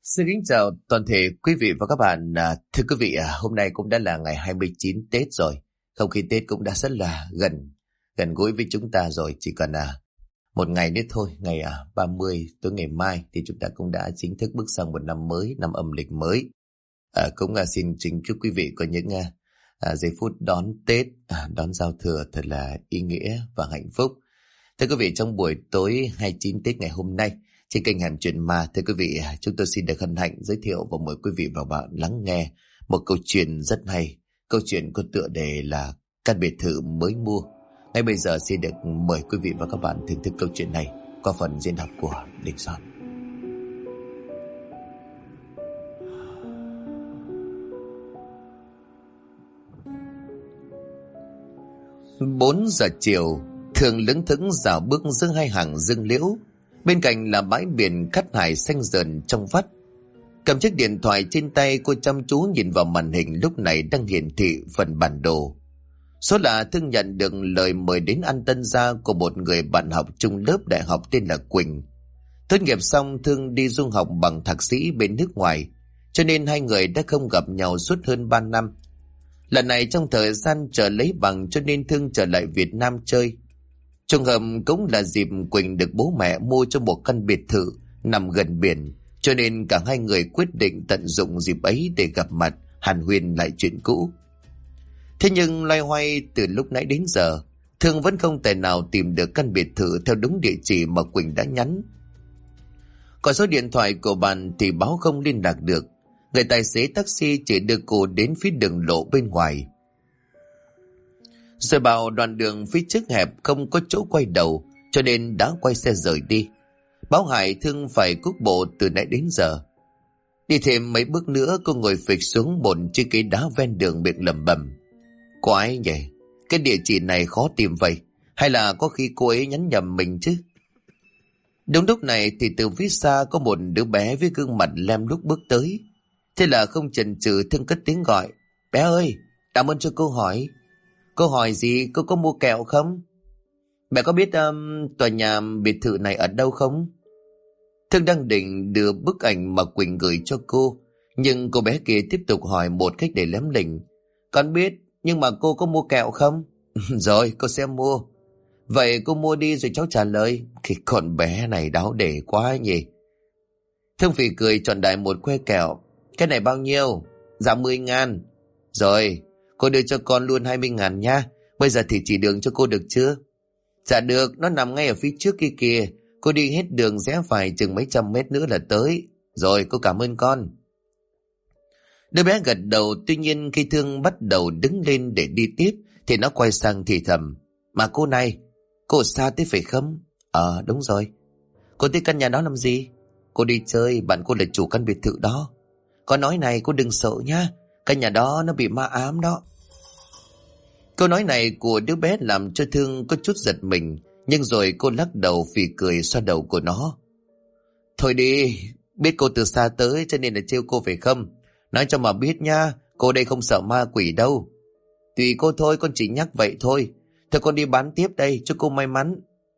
Xin kính chào toàn thể quý vị và các bạn. Thưa quý vị, hôm nay cũng đã là ngày 29 Tết rồi. Không khí Tết cũng đã rất là gần gũi với chúng ta rồi. Chỉ còn một ngày nữa thôi, ngày 30 tối ngày mai thì chúng ta cũng đã chính thức bước sang một năm mới, năm âm lịch mới. Cũng xin kính chúc quý vị có những giây phút đón Tết, đón giao thừa thật là ý nghĩa và hạnh phúc. Thưa quý vị, trong buổi tối 29 Tết ngày hôm nay, trên kênh Hẻm Chuyện Ma, thưa quý vị, chúng tôi xin được hân hạnh giới thiệu và mời quý vị và bạn lắng nghe một câu chuyện rất hay. Câu chuyện có tựa đề là Căn biệt thự mới mua. Ngay bây giờ xin được mời quý vị và các bạn thưởng thức câu chuyện này qua phần diễn đọc của Đình Soạn. 4 giờ chiều, Thường lững thững dạo bước giữa hai hàng rừng liễu. Bên cạnh là bãi biển cát hải xanh dờn trong vắt. Cầm chiếc điện thoại trên tay, cô chăm chú nhìn vào màn hình lúc này đang hiển thị phần bản đồ. Số là Thương nhận được lời mời đến ăn tân gia của một người bạn học chung lớp đại học tên là Quỳnh. Tốt nghiệp xong, Thương đi du học bằng thạc sĩ bên nước ngoài, cho nên hai người đã không gặp nhau suốt hơn 3 năm. Lần này trong thời gian chờ lấy bằng, cho nên Thương trở lại Việt Nam chơi. Trùng hợp cũng là dịp Quỳnh được bố mẹ mua cho một căn biệt thự nằm gần biển, cho nên cả hai người quyết định tận dụng dịp ấy để gặp mặt, hàn huyên lại chuyện cũ. Thế nhưng loay hoay từ lúc nãy đến giờ, Thương vẫn không thể nào tìm được căn biệt thự theo đúng địa chỉ mà Quỳnh đã nhắn. Còn số điện thoại của bạn thì báo không liên lạc được. Người tài xế taxi chỉ đưa cô đến phía đường lộ bên ngoài, rồi bảo đoạn đường phía trước hẹp không có chỗ quay đầu, cho nên đã quay xe rời đi. Báo hại Thương phải cuốc bộ từ nãy đến giờ. Đi thêm mấy bước nữa, cô ngồi phịch xuống một chiếc ghế đá ven đường, miệng lẩm bẩm: Quái nhỉ, cái địa chỉ này khó tìm vậy, hay là có khi cô ấy nhắn nhầm mình chứ? Đúng lúc này thì từ phía xa có một đứa bé với gương mặt lem luốc bước tới. Thế là không chần chừ, Thương cất tiếng gọi: Bé ơi, cảm ơn cho cô hỏi. Cô hỏi gì? Cô có mua kẹo không? Mẹ có biết tòa nhà biệt thự này ở đâu không? Thương đang định đưa bức ảnh mà Quỳnh gửi cho cô, nhưng cô bé kia tiếp tục hỏi một cách để lém lỉnh: Con biết, nhưng mà cô có mua kẹo không? Rồi, cô sẽ mua. Vậy cô mua đi rồi cháu trả lời. Cái con bé này đáo để quá nhỉ. Thương phì cười chọn đại một que kẹo. Cái này bao nhiêu? Dạ 10.000. Rồi, cô đưa cho con luôn 20.000 nha. Bây giờ thì chỉ đường cho cô được chưa? Dạ được, nó nằm ngay ở phía trước kia kìa. Cô đi hết đường rẽ phải chừng mấy trăm mét nữa là tới. Rồi, cô cảm ơn con. Đứa bé gật đầu, tuy nhiên khi Thương bắt đầu đứng lên để đi tiếp thì nó quay sang thì thầm: Mà cô này, cô ở xa thế phải không? Đúng rồi. Cô tới căn nhà đó làm gì? Cô đi chơi, bạn cô là chủ căn biệt thự đó. Có nói này, cô đừng sợ nhá, căn nhà đó nó bị ma ám đó. Câu nói này của đứa bé làm cho Thương có chút giật mình, nhưng rồi cô lắc đầu phì cười xoa đầu của nó. Thôi đi, biết cô từ xa tới cho nên là trêu cô phải không? Nói cho mà biết nha, cô đây không sợ ma quỷ đâu. Tùy cô thôi, con chỉ nhắc vậy thôi. Thôi con đi bán tiếp đây, cho cô may mắn.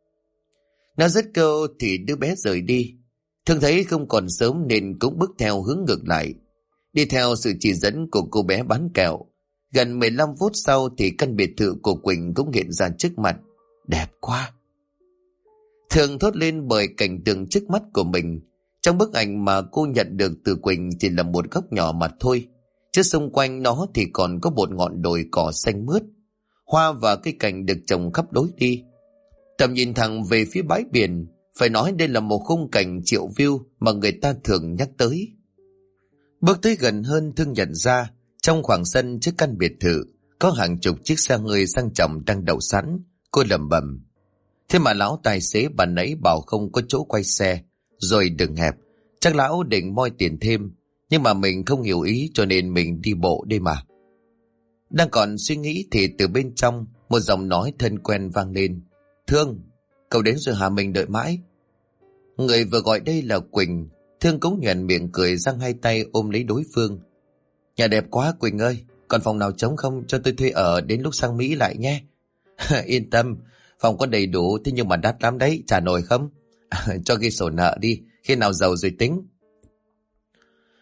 Nó dứt câu thì đứa bé rời đi. Thương thấy không còn sớm nên cũng bước theo hướng ngược lại, đi theo sự chỉ dẫn của cô bé bán kẹo. Gần 15 phút sau thì căn biệt thự của Quỳnh cũng hiện ra trước mặt. Đẹp quá! Thương thốt lên bởi cảnh tượng trước mắt của mình. Trong bức ảnh mà cô nhận được từ Quỳnh chỉ là một góc nhỏ mà thôi, chứ xung quanh nó thì còn có một ngọn đồi cỏ xanh mướt, hoa và cây cảnh được trồng khắp lối đi. Tầm nhìn thẳng về phía bãi biển, phải nói đây là một khung cảnh triệu view mà người ta thường nhắc tới. Bước tới gần hơn, Thương nhận ra trong khoảng sân trước căn biệt thự có hàng chục chiếc xe hơi sang trọng đang đậu sẵn. Cô lẩm bẩm: Thế mà lão tài xế bà nãy bảo không có chỗ quay xe, rồi đường hẹp, chắc lão định moi tiền thêm, nhưng mà mình không hiểu ý cho nên mình đi bộ đây mà. Đang còn suy nghĩ thì từ bên trong một giọng nói thân quen vang lên: Thương, cậu đến rồi hả? Mình đợi mãi. Người vừa gọi đây là Quỳnh. Thương cũng nhoẻn miệng cười, giang hai tay ôm lấy đối phương. Nhà đẹp quá Quỳnh ơi, còn phòng nào trống không cho tôi thuê ở đến lúc sang Mỹ lại nhé. Yên tâm, phòng có đầy đủ, thế nhưng mà đắt lắm đấy, trả nổi không? Cho ghi sổ nợ đi, khi nào giàu rồi tính.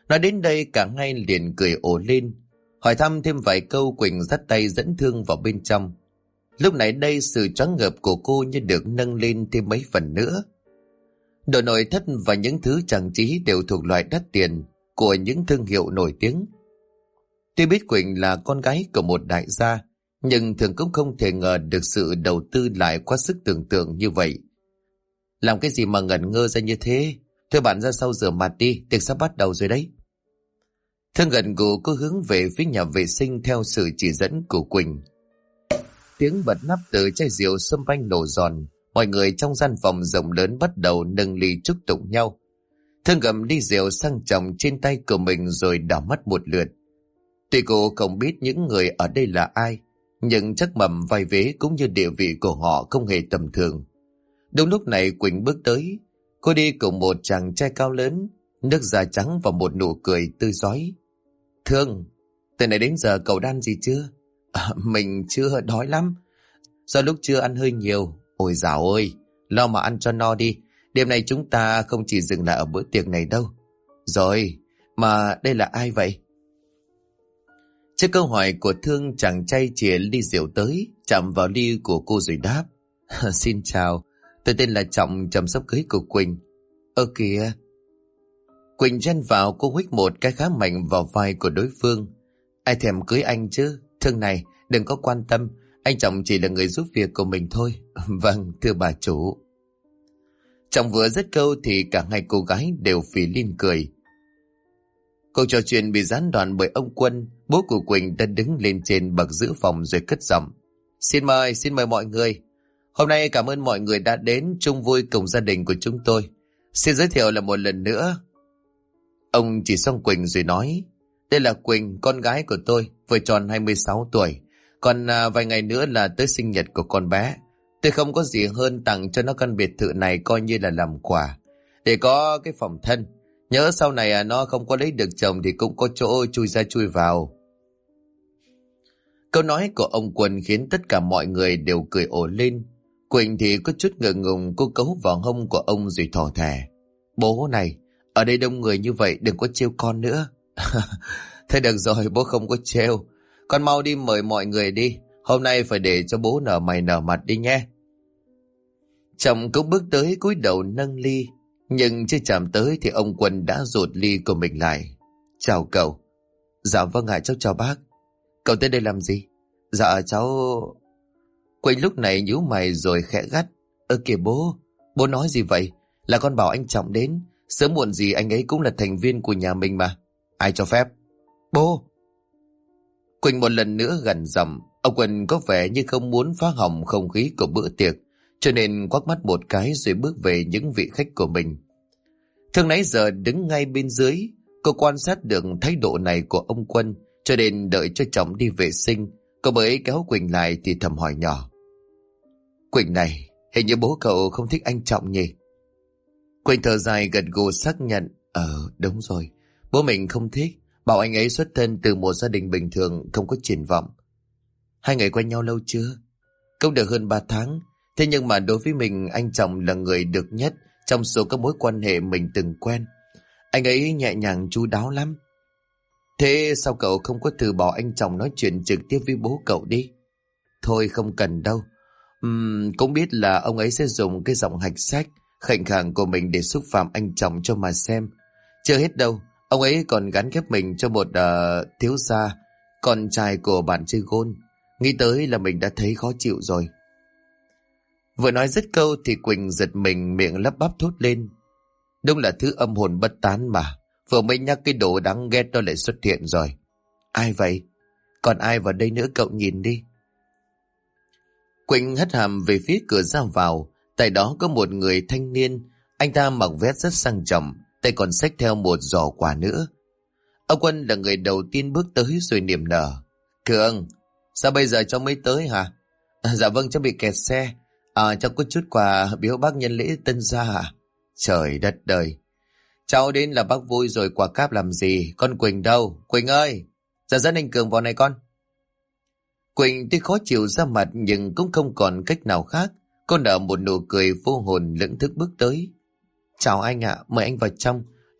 Nói đến đây cả hai liền cười ồ lên. Hỏi thăm thêm vài câu, Quỳnh dắt tay dẫn Thương vào bên trong. Lúc này đây sự choáng ngợp của cô như được nâng lên thêm mấy phần nữa. Đồ nội thất và những thứ trang trí đều thuộc loại đắt tiền của những thương hiệu nổi tiếng. Tuy biết Quỳnh là con gái của một đại gia, nhưng Thường cũng không thể ngờ được sự đầu tư lại quá sức tưởng tượng như vậy. Làm cái gì mà ngẩn ngơ ra như thế? Thôi bạn ra sau rửa mặt đi, tiệc sắp bắt đầu rồi đấy. Thương gật gù, cô hướng về phía nhà vệ sinh theo sự chỉ dẫn của Quỳnh. Tiếng bật nắp từ chai rượu xâm banh nổ giòn. Mọi người trong gian phòng rộng lớn bắt đầu nâng ly chúc tụng nhau. Thương gầm ly rượu sang trọng trên tay của mình rồi đảo mắt một lượt. Tuy cô không biết những người ở đây là ai, nhưng chắc mầm vai vế cũng như địa vị của họ không hề tầm thường. Đúng lúc này Quỳnh bước tới. Cô đi cùng một chàng trai cao lớn, nước da trắng và một nụ cười tươi rói. Thương, từ nãy đến giờ cậu đan gì chưa? Mình chưa, đói lắm. Do lúc trưa ăn hơi nhiều. Ôi dào ơi, lo mà ăn cho no đi. Đêm nay chúng ta không chỉ dừng lại ở bữa tiệc này đâu. Rồi, mà đây là ai vậy? Trước câu hỏi của Thương, chàng trai chìa ly rượu tới, chạm vào ly của cô rồi đáp. Xin chào, tôi tên là Trọng, chồng sắp cưới của Quỳnh. Ơ kìa. Quỳnh chen vào, cô huých một cái khá mạnh vào vai của đối phương. Ai thèm cưới anh chứ? Thương này, đừng có quan tâm. Anh Trọng chỉ là người giúp việc của mình thôi. Vâng, thưa bà chủ. Trọng vừa dứt câu thì cả hai cô gái đều phì lên cười. Cuộc trò chuyện bị gián đoạn bởi ông Quân, bố của Quỳnh đã đứng lên trên bậc giữ phòng rồi cất giọng. Xin mời mọi người. Hôm nay cảm ơn mọi người đã đến chung vui cùng gia đình của chúng tôi. Xin giới thiệu lại một lần nữa. Ông chỉ xong Quỳnh rồi nói. Đây là Quỳnh, con gái của tôi, vừa tròn 26 tuổi. Còn vài ngày nữa là tới sinh nhật của con bé. Tôi không có gì hơn tặng cho nó căn biệt thự này coi như là làm quà. Để có cái phòng thân. Nhớ sau này nó không có lấy được chồng thì cũng có chỗ chui ra chui vào. Câu nói của ông Quân khiến tất cả mọi người đều cười ồ lên. Quỳnh thì có chút ngượng ngùng, cô cấu vào hông của ông rồi thỏ thẻ. Bố này, ở đây đông người như vậy đừng có trêu con nữa. Thôi được rồi, bố không có trêu. Con mau đi mời mọi người đi. Hôm nay phải để cho bố nở mày nở mặt đi nhé. Chồng cũng bước tới cúi đầu nâng ly. Nhưng chưa chạm tới thì ông Quân đã rụt ly của mình lại. Chào cậu. Dạ vâng ạ, cháu chào bác. Cậu tới đây làm gì? Dạ cháu... Quỳnh lúc này nhíu mày rồi khẽ gắt. Kìa bố nói gì vậy? Là con bảo anh Trọng đến. Sớm muộn gì anh ấy cũng là thành viên của nhà mình mà. Ai cho phép? Bố! Quỳnh một lần nữa gằn giọng. Ông Quân có vẻ như không muốn phá hỏng không khí của bữa tiệc, cho nên quắc mắt một cái rồi bước về những vị khách của mình. Thương nãy giờ đứng ngay bên dưới, cô quan sát được thái độ này của ông Quân, cho nên đợi cho chồng đi vệ sinh, cô mới kéo Quỳnh lại thì thầm hỏi nhỏ. Quỳnh này, hình như bố cậu không thích anh Trọng nhỉ? Quỳnh thở dài gật gù xác nhận. Đúng rồi, bố mình không thích, bảo anh ấy xuất thân từ một gia đình bình thường, không có triển vọng. Hai người quen nhau lâu chưa? Cũng được hơn 3 tháng. Thế nhưng mà đối với mình, anh Trọng là người được nhất trong số các mối quan hệ mình từng quen. Anh ấy nhẹ nhàng chu đáo lắm. Thế sao cậu không có từ bỏ anh Trọng nói chuyện trực tiếp với bố cậu đi? Thôi không cần đâu. Cũng biết là ông ấy sẽ dùng cái giọng hạch sách khệnh khàng của mình để xúc phạm anh Trọng cho mà xem. Chưa hết đâu, ông ấy còn gắn ghép mình cho một thiếu gia, con trai của bạn chơi gôn. Nghĩ tới là mình đã thấy khó chịu rồi. Vừa nói dứt câu thì Quỳnh giật mình, miệng lắp bắp thốt lên. Đúng là thứ âm hồn bất tán mà. Vừa mới nhắc cái đồ đáng ghét đó lại xuất hiện rồi. Ai vậy? Còn ai vào đây nữa cậu nhìn đi. Quỳnh hất hàm về phía cửa ra vào. Tại đó có một người thanh niên. Anh ta mặc vest rất sang trọng, tay còn xách theo một giỏ quà nữa. Ông Quân là người đầu tiên bước tới rồi niềm nở. Cường, sao bây giờ cháu mới tới hả? Dạ vâng, cháu bị kẹt xe. Cháu có chút quà biếu bác nhân lễ tân gia hả? Trời đất đời. Cháu đến là bác vui rồi, quà cáp làm gì? Con Quỳnh đâu? Quỳnh ơi! Dạ dẫn anh Cường vào này con. Quỳnh tuy khó chịu ra mặt nhưng cũng không còn cách nào khác. Cô nở một nụ cười vô hồn lững thức bước tới. Chào anh ạ, mời anh vào trong.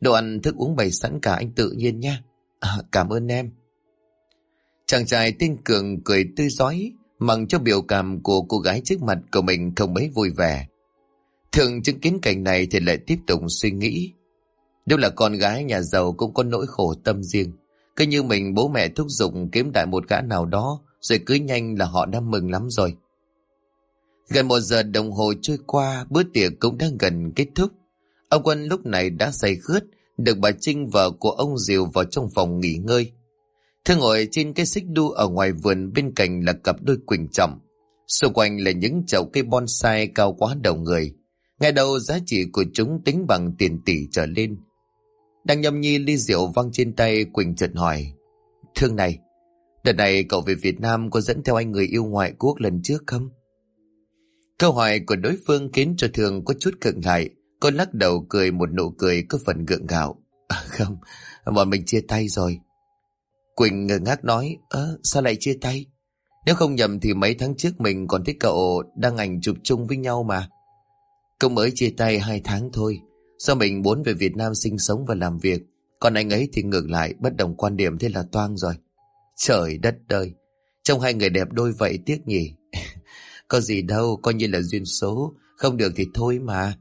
Đồ ăn thức uống bày sẵn cả, anh tự nhiên nha. Cảm ơn em. Chàng trai tên Cường cười tươi rói, mặc cho biểu cảm của cô gái trước mặt của mình không mấy vui vẻ. Thường chứng kiến cảnh này thì lại tiếp tục suy nghĩ. Đúng là con gái nhà giàu cũng có nỗi khổ tâm riêng. Cứ như mình bố mẹ thúc giục kiếm đại một gã nào đó rồi cưới nhanh là họ đã mừng lắm rồi. Gần 1 giờ đồng hồ trôi qua, bữa tiệc cũng đang gần kết thúc. Ông Quân lúc này đã say khướt, được bà Trinh vợ của ông dìu vào trong phòng nghỉ ngơi. Thương ngồi trên cái xích đu ở ngoài vườn, bên cạnh là cặp đôi Quỳnh Trọng. Xung quanh là những chậu cây bonsai cao quá đầu người. Ngày đầu giá trị của chúng tính bằng tiền tỷ trở lên. Đang nhâm nhi ly rượu văng trên tay, Quỳnh chợt hỏi: Thương này, đợt này cậu về Việt Nam có dẫn theo anh người yêu ngoại quốc lần trước không? Câu hỏi của đối phương khiến cho Thương có chút khựng lại. Cô lắc đầu cười một nụ cười có phần gượng gạo. Không, bọn mình chia tay rồi. Quỳnh ngơ ngác nói: Sao lại chia tay? Nếu không nhầm thì mấy tháng trước mình còn thấy cậu đăng ảnh chụp chung với nhau mà. Cậu mới chia tay 2 tháng thôi. Do mình muốn về Việt Nam sinh sống và làm việc, còn anh ấy thì ngược lại, bất đồng quan điểm, thế là toang rồi. Trời đất ơi, trông hai người đẹp đôi vậy tiếc nhỉ. Có gì đâu, coi như là duyên số, không được thì thôi mà.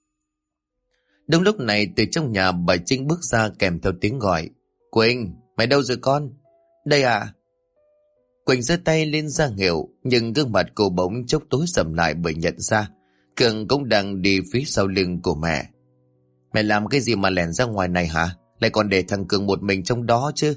Đúng lúc này từ trong nhà bà Trinh bước ra kèm theo tiếng gọi: Quỳnh, mày đâu rồi con? Đây à? Quỳnh giơ tay lên ra hiệu, nhưng gương mặt cô bỗng chốc tối sầm lại bởi nhận ra Cường cũng đang đi phía sau lưng của mẹ. Mẹ làm cái gì mà lẻn ra ngoài này hả? Lại còn để thằng Cường một mình trong đó chứ?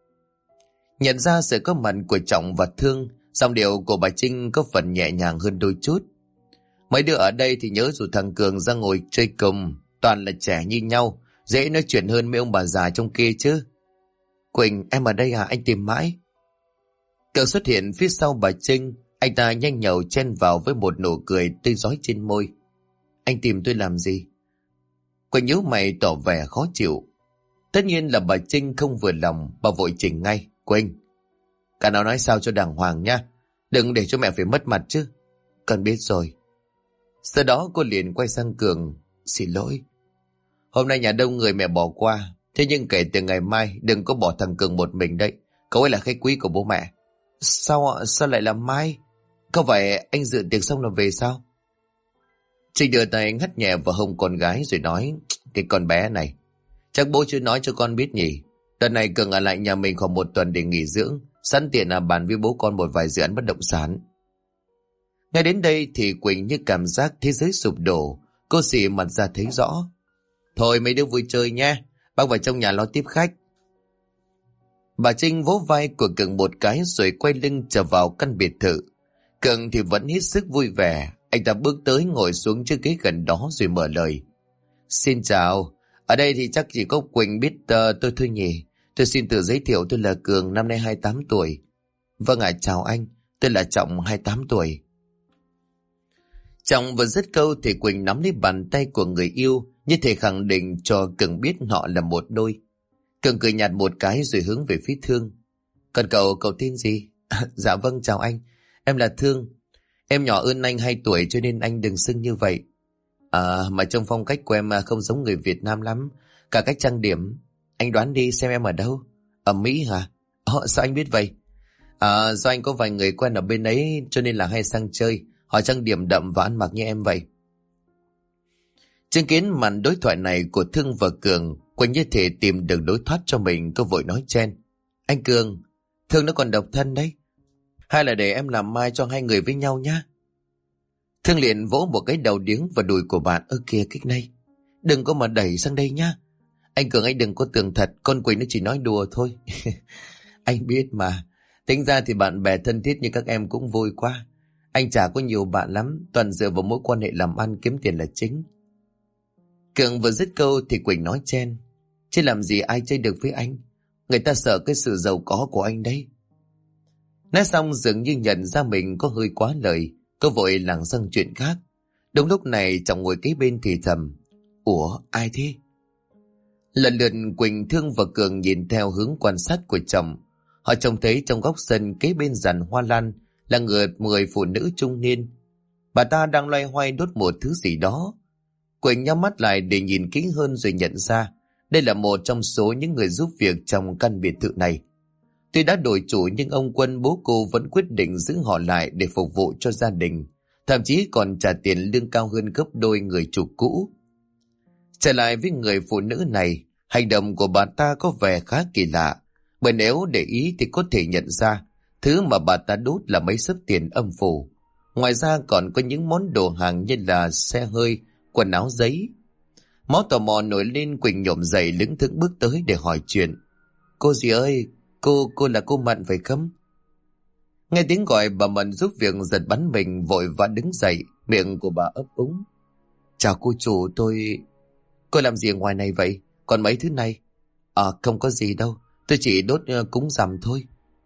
Nhận ra sự có mặt của Trọng và Thương, giọng điệu của bà Trinh có phần nhẹ nhàng hơn đôi chút. Mấy đứa ở đây thì nhớ rủ thằng Cường ra ngồi chơi cùng, toàn là trẻ như nhau, dễ nói chuyện hơn mấy ông bà già trong kia chứ. Quỳnh, em ở đây à? Anh tìm mãi. Cường xuất hiện phía sau bà Trinh, anh ta nhanh nhẩu chen vào với một nụ cười tươi rói trên môi. Anh tìm tôi làm gì? Quỳnh nhíu mày tỏ vẻ khó chịu. Tất nhiên là bà Trinh không vừa lòng, bà vội chỉnh ngay: Quỳnh, cả nào nói sao cho đàng hoàng nha, đừng để cho mẹ phải mất mặt chứ. Con biết rồi. Sau đó cô liền quay sang Cường: Xin lỗi, hôm nay nhà đông người mẹ bỏ qua, thế nhưng kể từ ngày mai đừng có bỏ thằng Cường một mình đấy, cậu ấy là khách quý của bố mẹ. Sao lại là mai? Không phải anh dự tiệc xong là về sao? Trinh đưa tay hắt nhẹ vào hông con gái rồi nói: Cái con bé này, chắc bố chưa nói cho con biết nhỉ. Đợt này Cường ở lại nhà mình khoảng 1 tuần để nghỉ dưỡng, sẵn tiện bàn với bố con một vài dự án bất động sản. Ngay đến đây thì Quỳnh như cảm giác thế giới sụp đổ. Cô xì mặt ra thấy rõ: Thôi mấy đứa vui chơi nha, bác vào trong nhà lo tiếp khách. Bà Trinh vỗ vai của Cường một cái rồi quay lưng trở vào căn biệt thự. Cường thì vẫn hết sức vui vẻ. Anh ta bước tới ngồi xuống chiếc ghế gần đó rồi mở lời: Xin chào, ở đây thì chắc chỉ có Quỳnh biết tôi thôi nhỉ. Tôi xin tự giới thiệu, tôi là Cường, năm nay 28 tuổi. Vâng ạ, chào anh, tôi là Trọng, 28 tuổi. Trọng vừa dứt câu thì Quỳnh nắm lấy bàn tay của người yêu, như thể khẳng định cho Cường biết họ là một đôi. Cường cười nhạt một cái rồi hướng về phía Thương: Còn cậu tên gì? Dạ vâng, chào anh, em là Thương. Em nhỏ hơn anh 2 tuổi cho nên anh đừng xưng như vậy. Mà trong phong cách của em không giống người Việt Nam lắm, cả cách trang điểm. Anh đoán đi xem em ở đâu? Ở Mỹ hả? Sao anh biết vậy? Do anh có vài người quen ở bên ấy cho nên là hay sang chơi. Họ trang điểm đậm và ăn mặc như em vậy. Chứng kiến màn đối thoại này của Thương và Cường, Quỳnh như thể tìm được lối thoát cho mình, cô vội nói chen: Anh Cường, Thương nó còn độc thân đấy, hay là để em làm mai cho hai người với nhau nhá. Thương liền vỗ một cái đầu điếng vào đùi của bạn: Ơ kìa kích này, đừng có mà đẩy sang đây nhá. Anh Cường, anh đừng có tưởng thật, con Quỳnh nó chỉ nói đùa thôi. Anh biết mà, tính ra thì bạn bè thân thiết như các em cũng vui quá. Anh chả có nhiều bạn lắm, toàn dựa vào mối quan hệ làm ăn kiếm tiền là chính. Cường vừa dứt câu thì Quỳnh nói chen: Chứ làm gì ai chơi được với anh, người ta sợ cái sự giàu có của anh đấy. Nói xong dường như nhận ra mình có hơi quá lời, cô vội lảng sang chuyện khác. Đúng lúc này Trọng ngồi kế bên thì thầm: Ủa, ai thế? Lần lượt Quỳnh, Thương và Cường nhìn theo hướng quan sát của chồng. Họ trông thấy trong góc sân kế bên giàn hoa lan là người phụ nữ trung niên. Bà ta đang loay hoay đốt một thứ gì đó. Quỳnh nhắm mắt lại để nhìn kỹ hơn rồi nhận ra Đây là một trong số những người giúp việc trong căn biệt thự này. Tuy đã đổi chủ nhưng ông Quân bố cô vẫn quyết định giữ họ lại để phục vụ cho gia đình, thậm chí còn trả tiền lương cao hơn gấp đôi người chủ cũ. Trở lại với người phụ nữ này, hành động của bà ta có vẻ khá kỳ lạ, bởi nếu để ý thì có thể nhận ra thứ mà bà ta đốt là mấy xấp tiền âm phủ. Ngoài ra còn có những món đồ hàng như là xe hơi, quần áo giấy. Máu tò mò nổi lên, Quỳnh nhổm dậy lững thững bước tới để hỏi chuyện. Cô dì ơi, cô là cô Mận phải không? Nghe tiếng gọi, bà Mận giúp việc giật bắn mình, vội vã đứng dậy, miệng của bà ấp úng. Chào cô chủ, cô làm gì ở ngoài này vậy? Còn mấy thứ này? Không có gì đâu, tôi chỉ đốt cúng rằm thôi.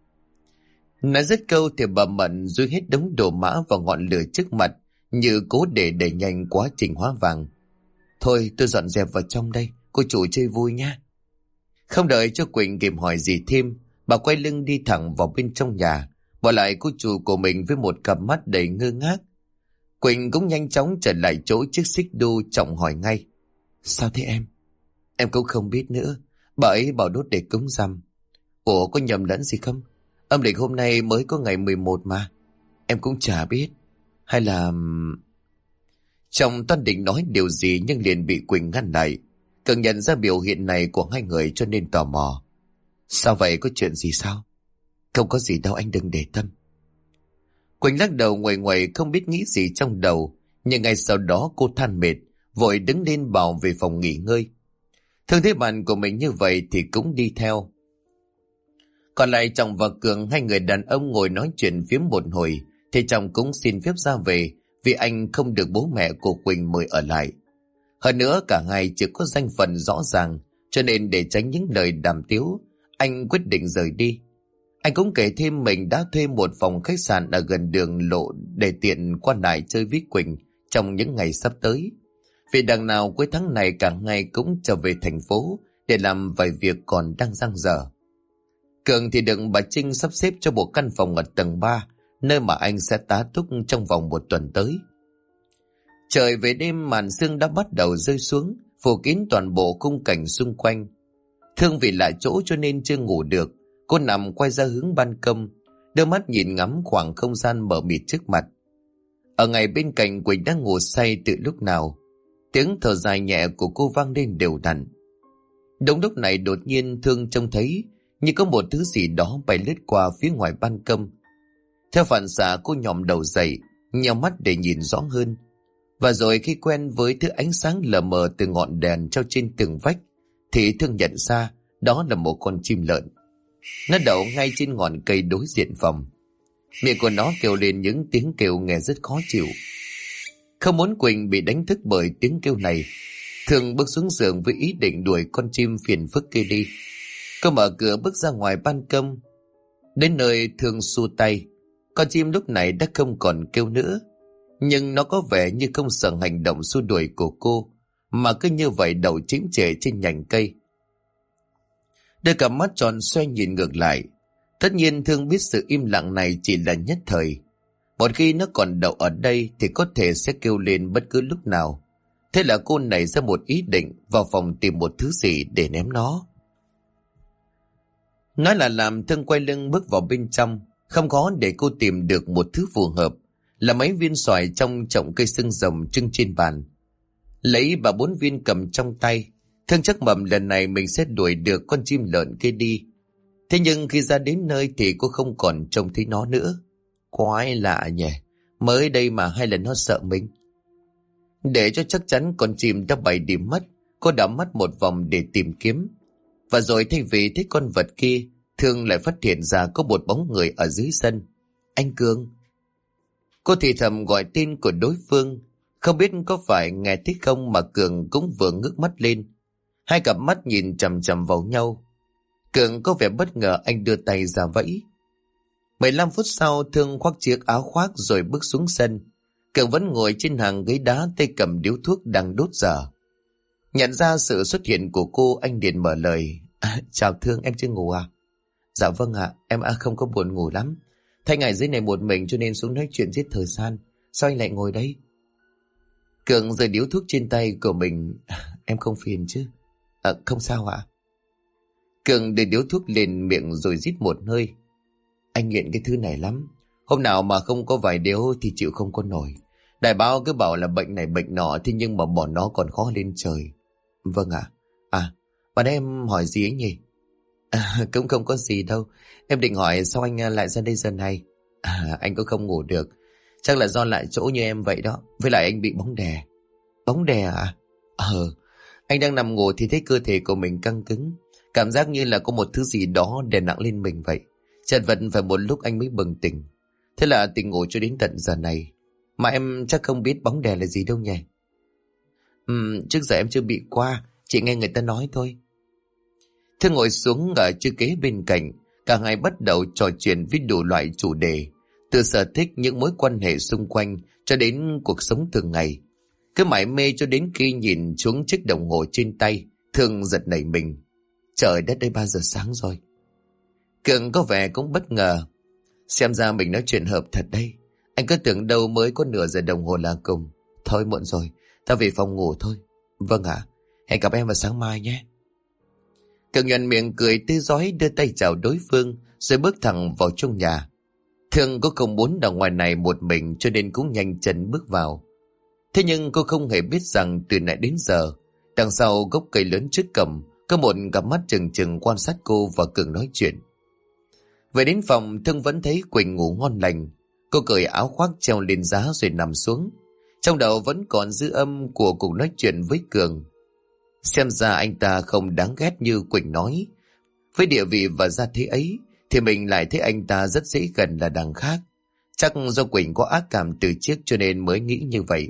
Nói dứt câu thì bà Mận dúi hết đống đồ mã vào ngọn lửa trước mặt, như cố để đẩy nhanh quá trình hóa vàng. Thôi tôi dọn dẹp vào trong đây, cô chủ chơi vui nha. Không đợi cho Quỳnh kịp hỏi gì thêm, bà quay lưng đi thẳng vào bên trong nhà, bỏ lại cô chủ của mình với một cặp mắt đầy ngơ ngác. Quỳnh cũng nhanh chóng trở lại chỗ chiếc xích đu, trọng hỏi ngay. Sao thế em? Em cũng không biết nữa, bà ấy bảo đốt để cúng rằm. Ủa có nhầm lẫn gì không? Âm lịch hôm nay mới có ngày 11 mà. Em cũng chả biết. Hay là... Chồng toan định nói điều gì nhưng liền bị Quỳnh ngăn lại. Cường nhận ra biểu hiện này của hai người cho nên tò mò. Sao vậy, có chuyện gì sao? Không có gì đâu, anh đừng để tâm. Quỳnh lắc đầu nguầy nguầy không biết nghĩ gì trong đầu. Nhưng ngay sau đó cô than mệt, vội đứng lên bảo về phòng nghỉ ngơi. Thương thấy bạn của mình như vậy thì cũng đi theo. Còn lại chồng và Cường, hai người đàn ông ngồi nói chuyện phiếm một hồi thì chồng cũng xin phép ra về, vì anh không được bố mẹ của Quỳnh mời ở lại. Hơn nữa cả hai chưa có danh phận rõ ràng, cho nên để tránh những lời đàm tiếu, anh quyết định rời đi. Anh cũng kể thêm mình đã thuê một phòng khách sạn ở gần đường lộ để tiện qua lại chơi với Quỳnh trong những ngày sắp tới. Vì đằng nào cuối tháng này cả ngày cũng trở về thành phố để làm vài việc còn đang dang dở. Cường thì được bà Trinh sắp xếp cho một căn phòng ở tầng 3, nơi mà anh sẽ tá túc trong vòng một tuần tới. Trời về đêm, màn sương đã bắt đầu rơi xuống, phủ kín toàn bộ khung cảnh xung quanh. Thương vì lạ chỗ cho nên chưa ngủ được, cô nằm quay ra hướng ban công, đôi mắt nhìn ngắm khoảng không gian mờ mịt trước mặt. Ở ngay bên cạnh, Quỳnh đang ngủ say từ lúc nào. Tiếng thở dài nhẹ của cô vang lên đều đặn. Đúng lúc này đột nhiên Thương trông thấy như có một thứ gì đó bay lướt qua phía ngoài ban công. Theo phản xạ cô nhòm đầu dậy, nheo mắt để nhìn rõ hơn. Và rồi khi quen với thứ ánh sáng lờ mờ từ ngọn đèn treo trên tường vách, thì Thương nhận ra đó là một con chim lợn. Nó đậu ngay trên ngọn cây đối diện phòng. Miệng của nó kêu lên những tiếng kêu nghe rất khó chịu. Không muốn Quỳnh bị đánh thức bởi tiếng kêu này, Thương bước xuống giường với ý định đuổi con chim phiền phức kia đi. Cô mở cửa bước ra ngoài ban công. Đến nơi Thương xua tay. Con chim lúc này đã không còn kêu nữa, nhưng nó có vẻ như không sợ hành động xua đuổi của cô, mà cứ như vậy đậu chễm chệ trên nhành cây. Đôi cặp mắt tròn xoay nhìn ngược lại. Tất nhiên Thương biết sự im lặng này chỉ là nhất thời. Một khi nó còn đậu ở đây thì có thể sẽ kêu lên bất cứ lúc nào. Thế là cô nảy ra một ý định, vào phòng tìm một thứ gì để ném nó. Nói là làm, Thương quay lưng bước vào bên trong. Không khó để cô tìm được một thứ phù hợp, là mấy viên xoài trong chậu cây xương rồng trưng trên bàn. Lấy 3-4 viên cầm trong tay, Thương chắc mầm lần này mình sẽ đuổi được con chim lợn kia đi. Thế nhưng khi ra đến nơi thì cô không còn trông thấy nó nữa. Quái lạ nhỉ, mới đây mà hay là nó sợ mình? Để cho chắc chắn con chim đã bay đi mất, cô đảo mắt một vòng để tìm kiếm. Và rồi thay vì thấy con vật kia, Thương lại phát hiện ra có một bóng người ở dưới sân. Anh Cường. Cô thì thầm gọi tên của đối phương. Không biết có phải nghe thấy không mà Cường cũng vừa ngước mắt lên. Hai cặp mắt nhìn chằm chằm vào nhau. Cường có vẻ bất ngờ, anh đưa tay ra vẫy. 15 phút sau, Thương khoác chiếc áo khoác rồi bước xuống sân. Cường vẫn ngồi trên hàng ghế đá, tay cầm điếu thuốc đang đốt dở. Nhận ra sự xuất hiện của cô, anh liền mở lời. Chào Thương, em chưa ngủ à? Dạ vâng ạ, em không có buồn ngủ lắm. Thay ngày dưới này một mình cho nên xuống nói chuyện giết thời gian. Sao anh lại ngồi đây? Cường rời điếu thuốc trên tay của mình. Em không phiền chứ? Không sao ạ. Cường đưa điếu thuốc lên miệng rồi rít một hơi. Anh nghiện cái thứ này lắm. Hôm nào mà không có vài điếu thì chịu không có nổi. Đại báo cứ bảo là bệnh này bệnh nọ, thế nhưng mà bỏ nó còn khó lên trời. Vâng ạ. Bạn em hỏi gì ấy nhỉ? Cũng không có gì đâu. Em định hỏi sao anh lại ra đây giờ này. Anh cũng không ngủ được. Chắc là do lại chỗ như em vậy đó. Với lại anh bị bóng đè. Bóng đè à? Anh đang nằm ngủ thì thấy cơ thể của mình căng cứng. Cảm giác như là có một thứ gì đó đè nặng lên mình vậy. Chật vật phải một lúc anh mới bừng tỉnh. Thế là tỉnh ngủ cho đến tận giờ này. Mà em chắc không biết bóng đè là gì đâu nhỉ? Trước giờ em chưa bị qua. Chỉ nghe người ta nói thôi. Thương ngồi xuống ở chiếc ghế bên cạnh. Cả hai bắt đầu trò chuyện với đủ loại chủ đề. Từ sở thích, những mối quan hệ xung quanh cho đến cuộc sống thường ngày. Cứ mải mê cho đến khi nhìn xuống chiếc đồng hồ trên tay, Thương giật nảy mình. Trời đất ơi, 3 giờ sáng rồi. Cường có vẻ cũng bất ngờ. Xem ra mình nói chuyện hợp thật đây. Anh cứ tưởng đâu mới có nửa giờ đồng hồ là cùng. Thôi muộn rồi, tao về phòng ngủ thôi. Vâng ạ, hẹn gặp em vào sáng mai nhé. Cường nhuận miệng cười tươi rói, đưa tay chào đối phương rồi bước thẳng vào trong nhà. Thương có không muốn ở ngoài này một mình cho nên cũng nhanh chân bước vào. Thế nhưng cô không hề biết rằng từ nãy đến giờ, đằng sau gốc cây lớn trước cổng có một cặp mắt trừng trừng quan sát cô và Cường nói chuyện. Về đến phòng, Thương vẫn thấy Quỳnh ngủ ngon lành. Cô cởi áo khoác treo lên giá rồi nằm xuống. Trong đầu vẫn còn dư âm của cuộc nói chuyện với Cường. Xem ra anh ta không đáng ghét như Quỳnh nói. Với địa vị và gia thế ấy thì mình lại thấy anh ta rất dễ gần là đằng khác. Chắc do Quỳnh có ác cảm từ trước cho nên mới nghĩ như vậy.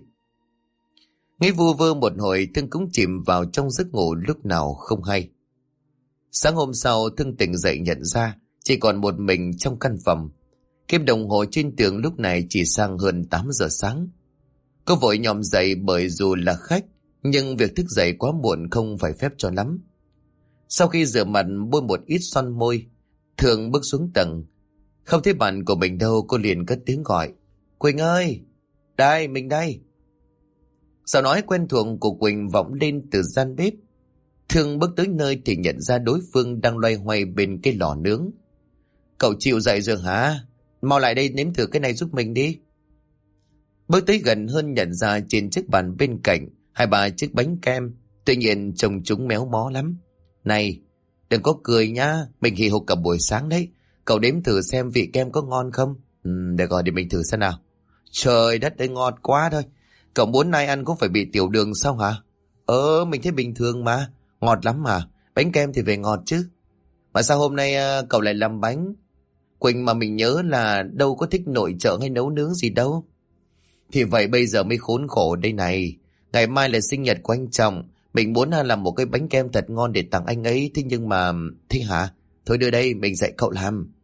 Nghĩ vu vơ một hồi, Thương cũng chìm vào trong giấc ngủ lúc nào không hay. Sáng hôm sau, Thương tỉnh dậy nhận ra chỉ còn một mình trong căn phòng. Kim đồng hồ trên tường lúc này chỉ sang hơn 8 giờ sáng. Cô vội nhòm dậy bởi dù là khách, nhưng việc thức dậy quá muộn không phải phép cho lắm. Sau khi rửa mặt bôi một ít son môi, Thương bước xuống tầng. Không thấy bạn của mình đâu, cô liền cất tiếng gọi. Quỳnh ơi! Đây, mình đây! Giọng nói quen thuộc của Quỳnh vọng lên từ gian bếp. Thương bước tới nơi thì nhận ra đối phương đang loay hoay bên cái lò nướng. Cậu chịu dậy rồi hả? Mau lại đây nếm thử cái này giúp mình đi. Bước tới gần hơn nhận ra trên chiếc bàn bên cạnh 2-3 chiếc bánh kem. Tuy nhiên trông chúng méo mó lắm. Này, đừng có cười nhá, mình hì hục cả buổi sáng đấy. Cậu nếm thử xem vị kem có ngon không? Được rồi, để mình thử xem nào. Trời đất ơi, ngọt quá thôi. Cậu muốn nay ăn cũng phải bị tiểu đường sao hả? Mình thấy bình thường mà. Ngọt lắm mà. Bánh kem thì về ngọt chứ. Mà sao hôm nay cậu lại làm bánh? Quỳnh mà mình nhớ là đâu có thích nội trợ hay nấu nướng gì đâu. Thì vậy bây giờ mới khốn khổ đây này. Ngày mai là sinh nhật của anh Trọng. Mình muốn làm một cái bánh kem thật ngon để tặng anh ấy. Thế nhưng mà... Thế hả? Thôi đưa đây, mình dạy cậu làm.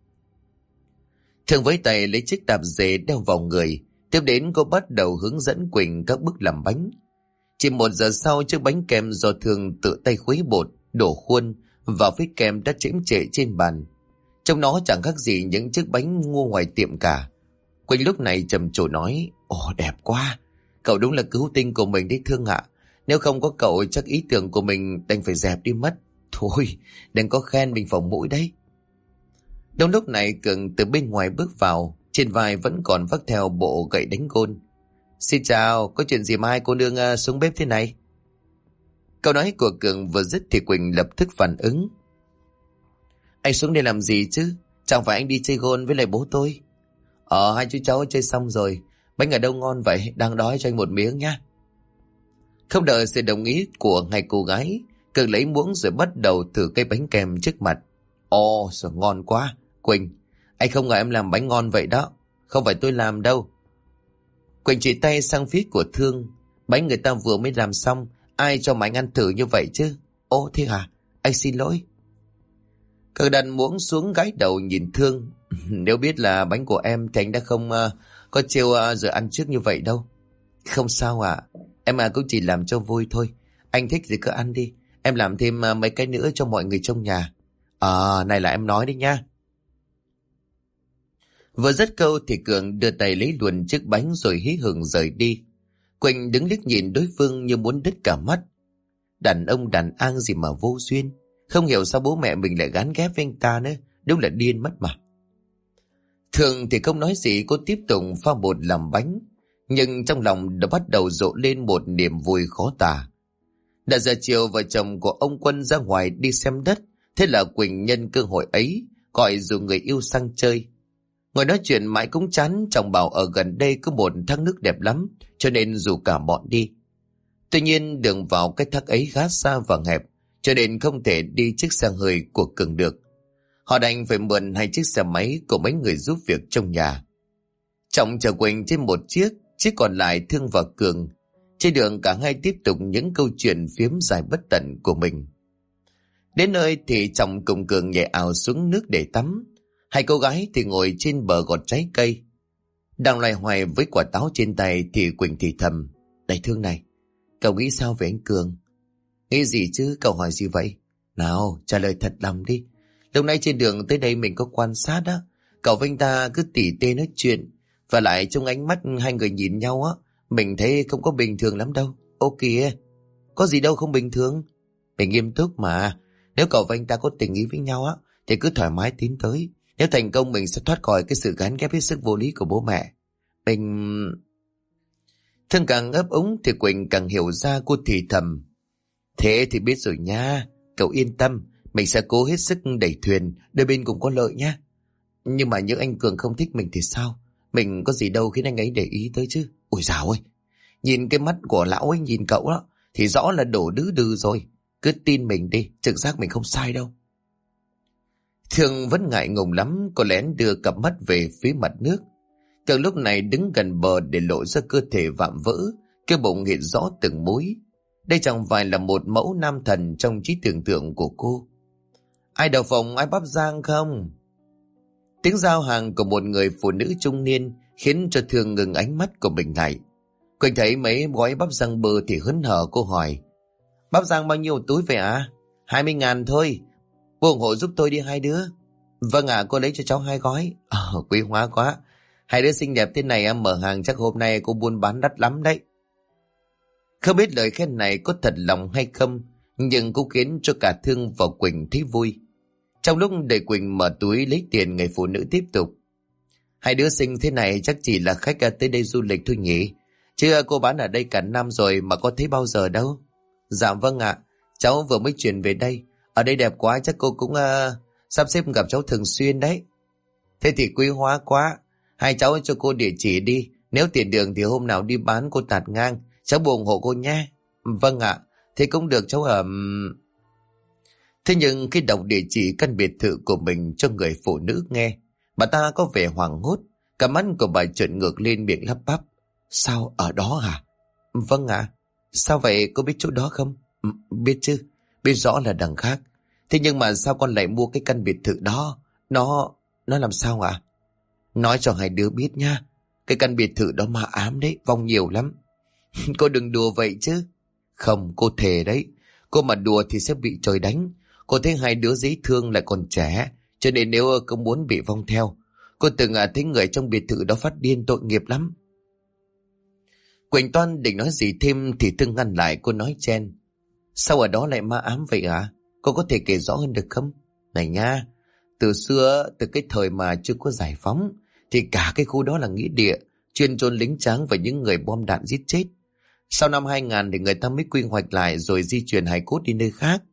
Thương với tay lấy chiếc tạp dề đeo vào người. Tiếp đến cô bắt đầu hướng dẫn Quỳnh các bước làm bánh. Chỉ 1 giờ sau, chiếc bánh kem do Thương tự tay khuấy bột, đổ khuôn vào với kem đã chễm trệ trên bàn. Trong nó chẳng khác gì những chiếc bánh mua ngoài tiệm cả. Quỳnh lúc này trầm trồ nói, đẹp quá, cậu đúng là cứu tinh của mình đấy Thương ạ. Nếu không có cậu chắc ý tưởng của mình đành phải dẹp đi mất. Thôi, đừng có khen mình phồng mũi đấy. Đúng lúc này Cường từ bên ngoài bước vào, trên vai vẫn còn vác theo bộ gậy đánh gôn. Xin chào, có chuyện gì mà hai cô nương xuống bếp thế này? Câu nói của Cường vừa dứt thì Quỳnh lập tức phản ứng. Anh xuống đây làm gì chứ? Chẳng phải anh đi chơi gôn với lại bố tôi? Hai chú cháu chơi xong rồi. Bánh ở đâu ngon vậy? Đang đói, cho anh một miếng nhá. Không đợi sự đồng ý của hai cô gái, Cường lấy muỗng rồi bắt đầu thử cây bánh kem trước mặt. Sao ngon quá. Quỳnh, anh không ngờ em làm bánh ngon vậy đó. Không phải tôi làm đâu. Quỳnh chỉ tay sang phía của Thương. Bánh người ta vừa mới làm xong, ai cho mà anh ăn thử như vậy chứ? Thế hả? Anh xin lỗi. Cường đặt muỗng xuống gái đầu nhìn Thương. Nếu biết là bánh của em thì anh đã không có chiều rồi ăn trước như vậy đâu. Không sao ạ. Em cũng chỉ làm cho vui thôi. Anh thích thì cứ ăn đi. Em làm thêm mấy cái nữa cho mọi người trong nhà. Này là em nói đấy nha. Vừa dứt câu thì Cường đưa tay lấy luôn chiếc bánh rồi hí hửng rời đi. Quỳnh đứng liếc nhìn đối phương như muốn đứt cả mắt. Đàn ông đàn an gì mà vô duyên. Không hiểu sao bố mẹ mình lại gán ghép với anh ta nữa. Đúng là điên mất mà. Thường thì không nói gì, cô tiếp tục pha bột làm bánh. Nhưng trong lòng đã bắt đầu rộ lên một niềm vui khó tả. Đã giờ chiều vợ chồng của ông Quân ra ngoài đi xem đất. Thế là Quỳnh nhân cơ hội ấy gọi dù người yêu sang chơi. Ngồi nói chuyện mãi cũng chán, chồng bảo ở gần đây có một thác nước đẹp lắm, cho nên rủ cả bọn đi. Tuy nhiên đường vào cái thác ấy khá xa và hẹp, cho nên không thể đi chiếc xe hơi của Cường được. Họ đành phải mượn 2 chiếc xe máy của mấy người giúp việc trong nhà. Trọng chở Quỳnh trên một chiếc còn lại Thương và Cường. Trên đường cả hai tiếp tục những câu chuyện phiếm dài bất tận của mình. Đến nơi thì Trọng cùng Cường nhảy ào xuống nước để tắm. 2 cô gái thì ngồi trên bờ gọt trái cây. Đang loay hoay với quả táo trên tay thì Quỳnh thì thầm: "Này Thương này, cậu nghĩ sao về anh Cường?" "Nghĩ gì chứ, cậu hỏi gì vậy? Nào, trả lời thật lòng đi. Lúc nãy trên đường tới đây mình có quan sát á, cậu với anh ta cứ tỉ tê nói chuyện, và lại trong ánh mắt hai người nhìn nhau á, mình thấy không có bình thường lắm đâu." "Ô kìa, có gì đâu không bình thường. Mình nghiêm túc mà. Nếu cậu và anh ta có tình ý với nhau á, thì cứ thoải mái tiến tới. Nếu thành công mình sẽ thoát khỏi cái sự gán ghép hết sức vô lý của bố mẹ. Mình..." Thương càng ấp úng thì Quỳnh càng hiểu ra, cô thì thầm: "Thế thì biết rồi nha, cậu yên tâm, mình sẽ cố hết sức đẩy thuyền, đôi bên cũng có lợi nha. Nhưng mà những anh Cường không thích mình thì sao? Mình có gì đâu khiến anh ấy để ý tới chứ. Ôi dào ơi, nhìn cái mắt của lão ấy nhìn cậu đó, thì rõ là đổ đứ rồi. Cứ tin mình đi, trực giác mình không sai đâu." Thương vẫn ngại ngùng lắm, cô lén đưa cặp mắt về phía mặt nước. Cường lúc này đứng gần bờ để lộ ra cơ thể vạm vỡ, cái bụng hiện rõ từng múi. Đây chẳng phải là một mẫu nam thần trong trí tưởng tượng của cô. "Ai đậu phộng, ai bắp rang không?" Tiếng giao hàng của một người phụ nữ trung niên khiến cho Thương ngừng ánh mắt của mình lại. Quỳnh thấy mấy gói bắp rang bơ thì hớn hở, cô hỏi: "Bắp rang bao nhiêu túi vậy ạ?" 20.000 thôi. Cô ủng hộ giúp tôi đi 2 đứa. "Vâng ạ, cô lấy cho cháu 2 gói. Quý hóa quá. 2 đứa xinh đẹp thế này mở hàng chắc hôm nay cô buôn bán đắt lắm đấy." Không biết lời khen này có thật lòng hay không, nhưng cũng khiến cho cả Thương và Quỳnh thấy vui. Trong lúc đợi Quỳnh mở túi lấy tiền, người phụ nữ tiếp tục: "2 đứa xinh thế này chắc chỉ là khách tới đây du lịch thôi nhỉ? Chứ cô bán ở đây cả năm rồi mà có thấy bao giờ đâu." "Dạ vâng ạ, cháu vừa mới chuyển về đây. Ở đây đẹp quá, chắc cô cũng sắp xếp gặp cháu thường xuyên đấy." "Thế thì quý hóa quá. Hai cháu cho cô địa chỉ đi. Nếu tiền đường thì hôm nào đi bán cô tạt ngang. Cháu ủng hộ cô nhé." "Vâng ạ, thế cũng được cháu ở..." Thế nhưng khi đọc địa chỉ căn biệt thự của mình cho người phụ nữ nghe, bà ta có vẻ hoảng hốt. Cả mắt của bà trợn ngược lên, miệng lắp bắp: "Sao, ở đó hả?" "Vâng ạ." "Sao vậy, cô biết chỗ đó không?" Biết chứ, biết rõ là đằng khác. Thế nhưng mà sao con lại mua cái căn biệt thự đó? Nó làm sao ạ?" "Nói cho 2 đứa biết nha, cái căn biệt thự đó ma ám đấy, vong nhiều lắm." "Cô đừng đùa vậy chứ." "Không, cô thề đấy. Cô mà đùa thì sẽ bị trời đánh. Cô thấy 2 đứa dễ thương lại còn trẻ, cho nên nếu cô muốn bị vong theo. Cô từng thấy người trong biệt thự đó phát điên, tội nghiệp lắm." Quỳnh Toan định nói gì thêm thì Thương ngăn lại, cô nói chen: "Sao ở đó lại ma ám vậy hả? Cô có thể kể rõ hơn được không?" "Này nha, từ xưa, từ cái thời mà chưa có giải phóng, thì cả cái khu đó là nghĩa địa, chuyên chôn lính tráng và những người bom đạn giết chết. Sau năm 2000 thì người ta mới quy hoạch lại rồi di chuyển hài cốt đi nơi khác.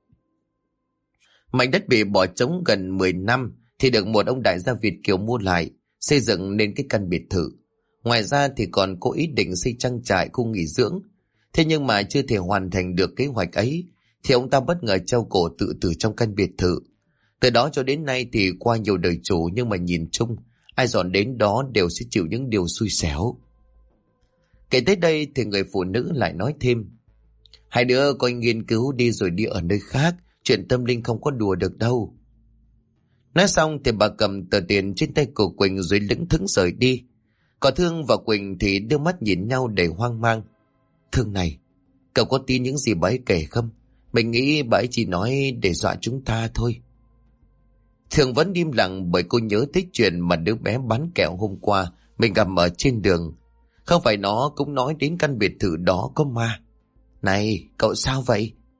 Mảnh đất bị bỏ trống gần 10 năm thì được một ông đại gia Việt kiều mua lại, xây dựng nên cái căn biệt thự. Ngoài ra thì còn có ý định xây trang trại, khu nghỉ dưỡng. Thế nhưng mà chưa thể hoàn thành được kế hoạch ấy, thì ông ta bất ngờ treo cổ tự tử trong căn biệt thự. Từ đó cho đến nay thì qua nhiều đời chủ, nhưng mà nhìn chung, ai dọn đến đó đều sẽ chịu những điều xui xẻo." Kể tới đây thì người phụ nữ lại nói thêm: "Hai đứa coi nghiên cứu đi rồi đi ở nơi khác, chuyện tâm linh không có đùa được đâu." Nói xong thì bà cầm tờ tiền trên tay của Quỳnh rồi lững thững rời đi. Còn Thương và Quỳnh thì đưa mắt nhìn nhau đầy hoang mang. "Thương này, cậu có tin những gì bà ấy kể không? Mình nghĩ bà ấy chỉ nói để dọa chúng ta thôi." Thương vẫn im lặng, bởi cô nhớ tới chuyện mà đứa bé bán kẹo hôm qua mình gặp ở trên đường. Không phải nó cũng nói đến căn biệt thự đó có ma? "Này, cậu sao vậy?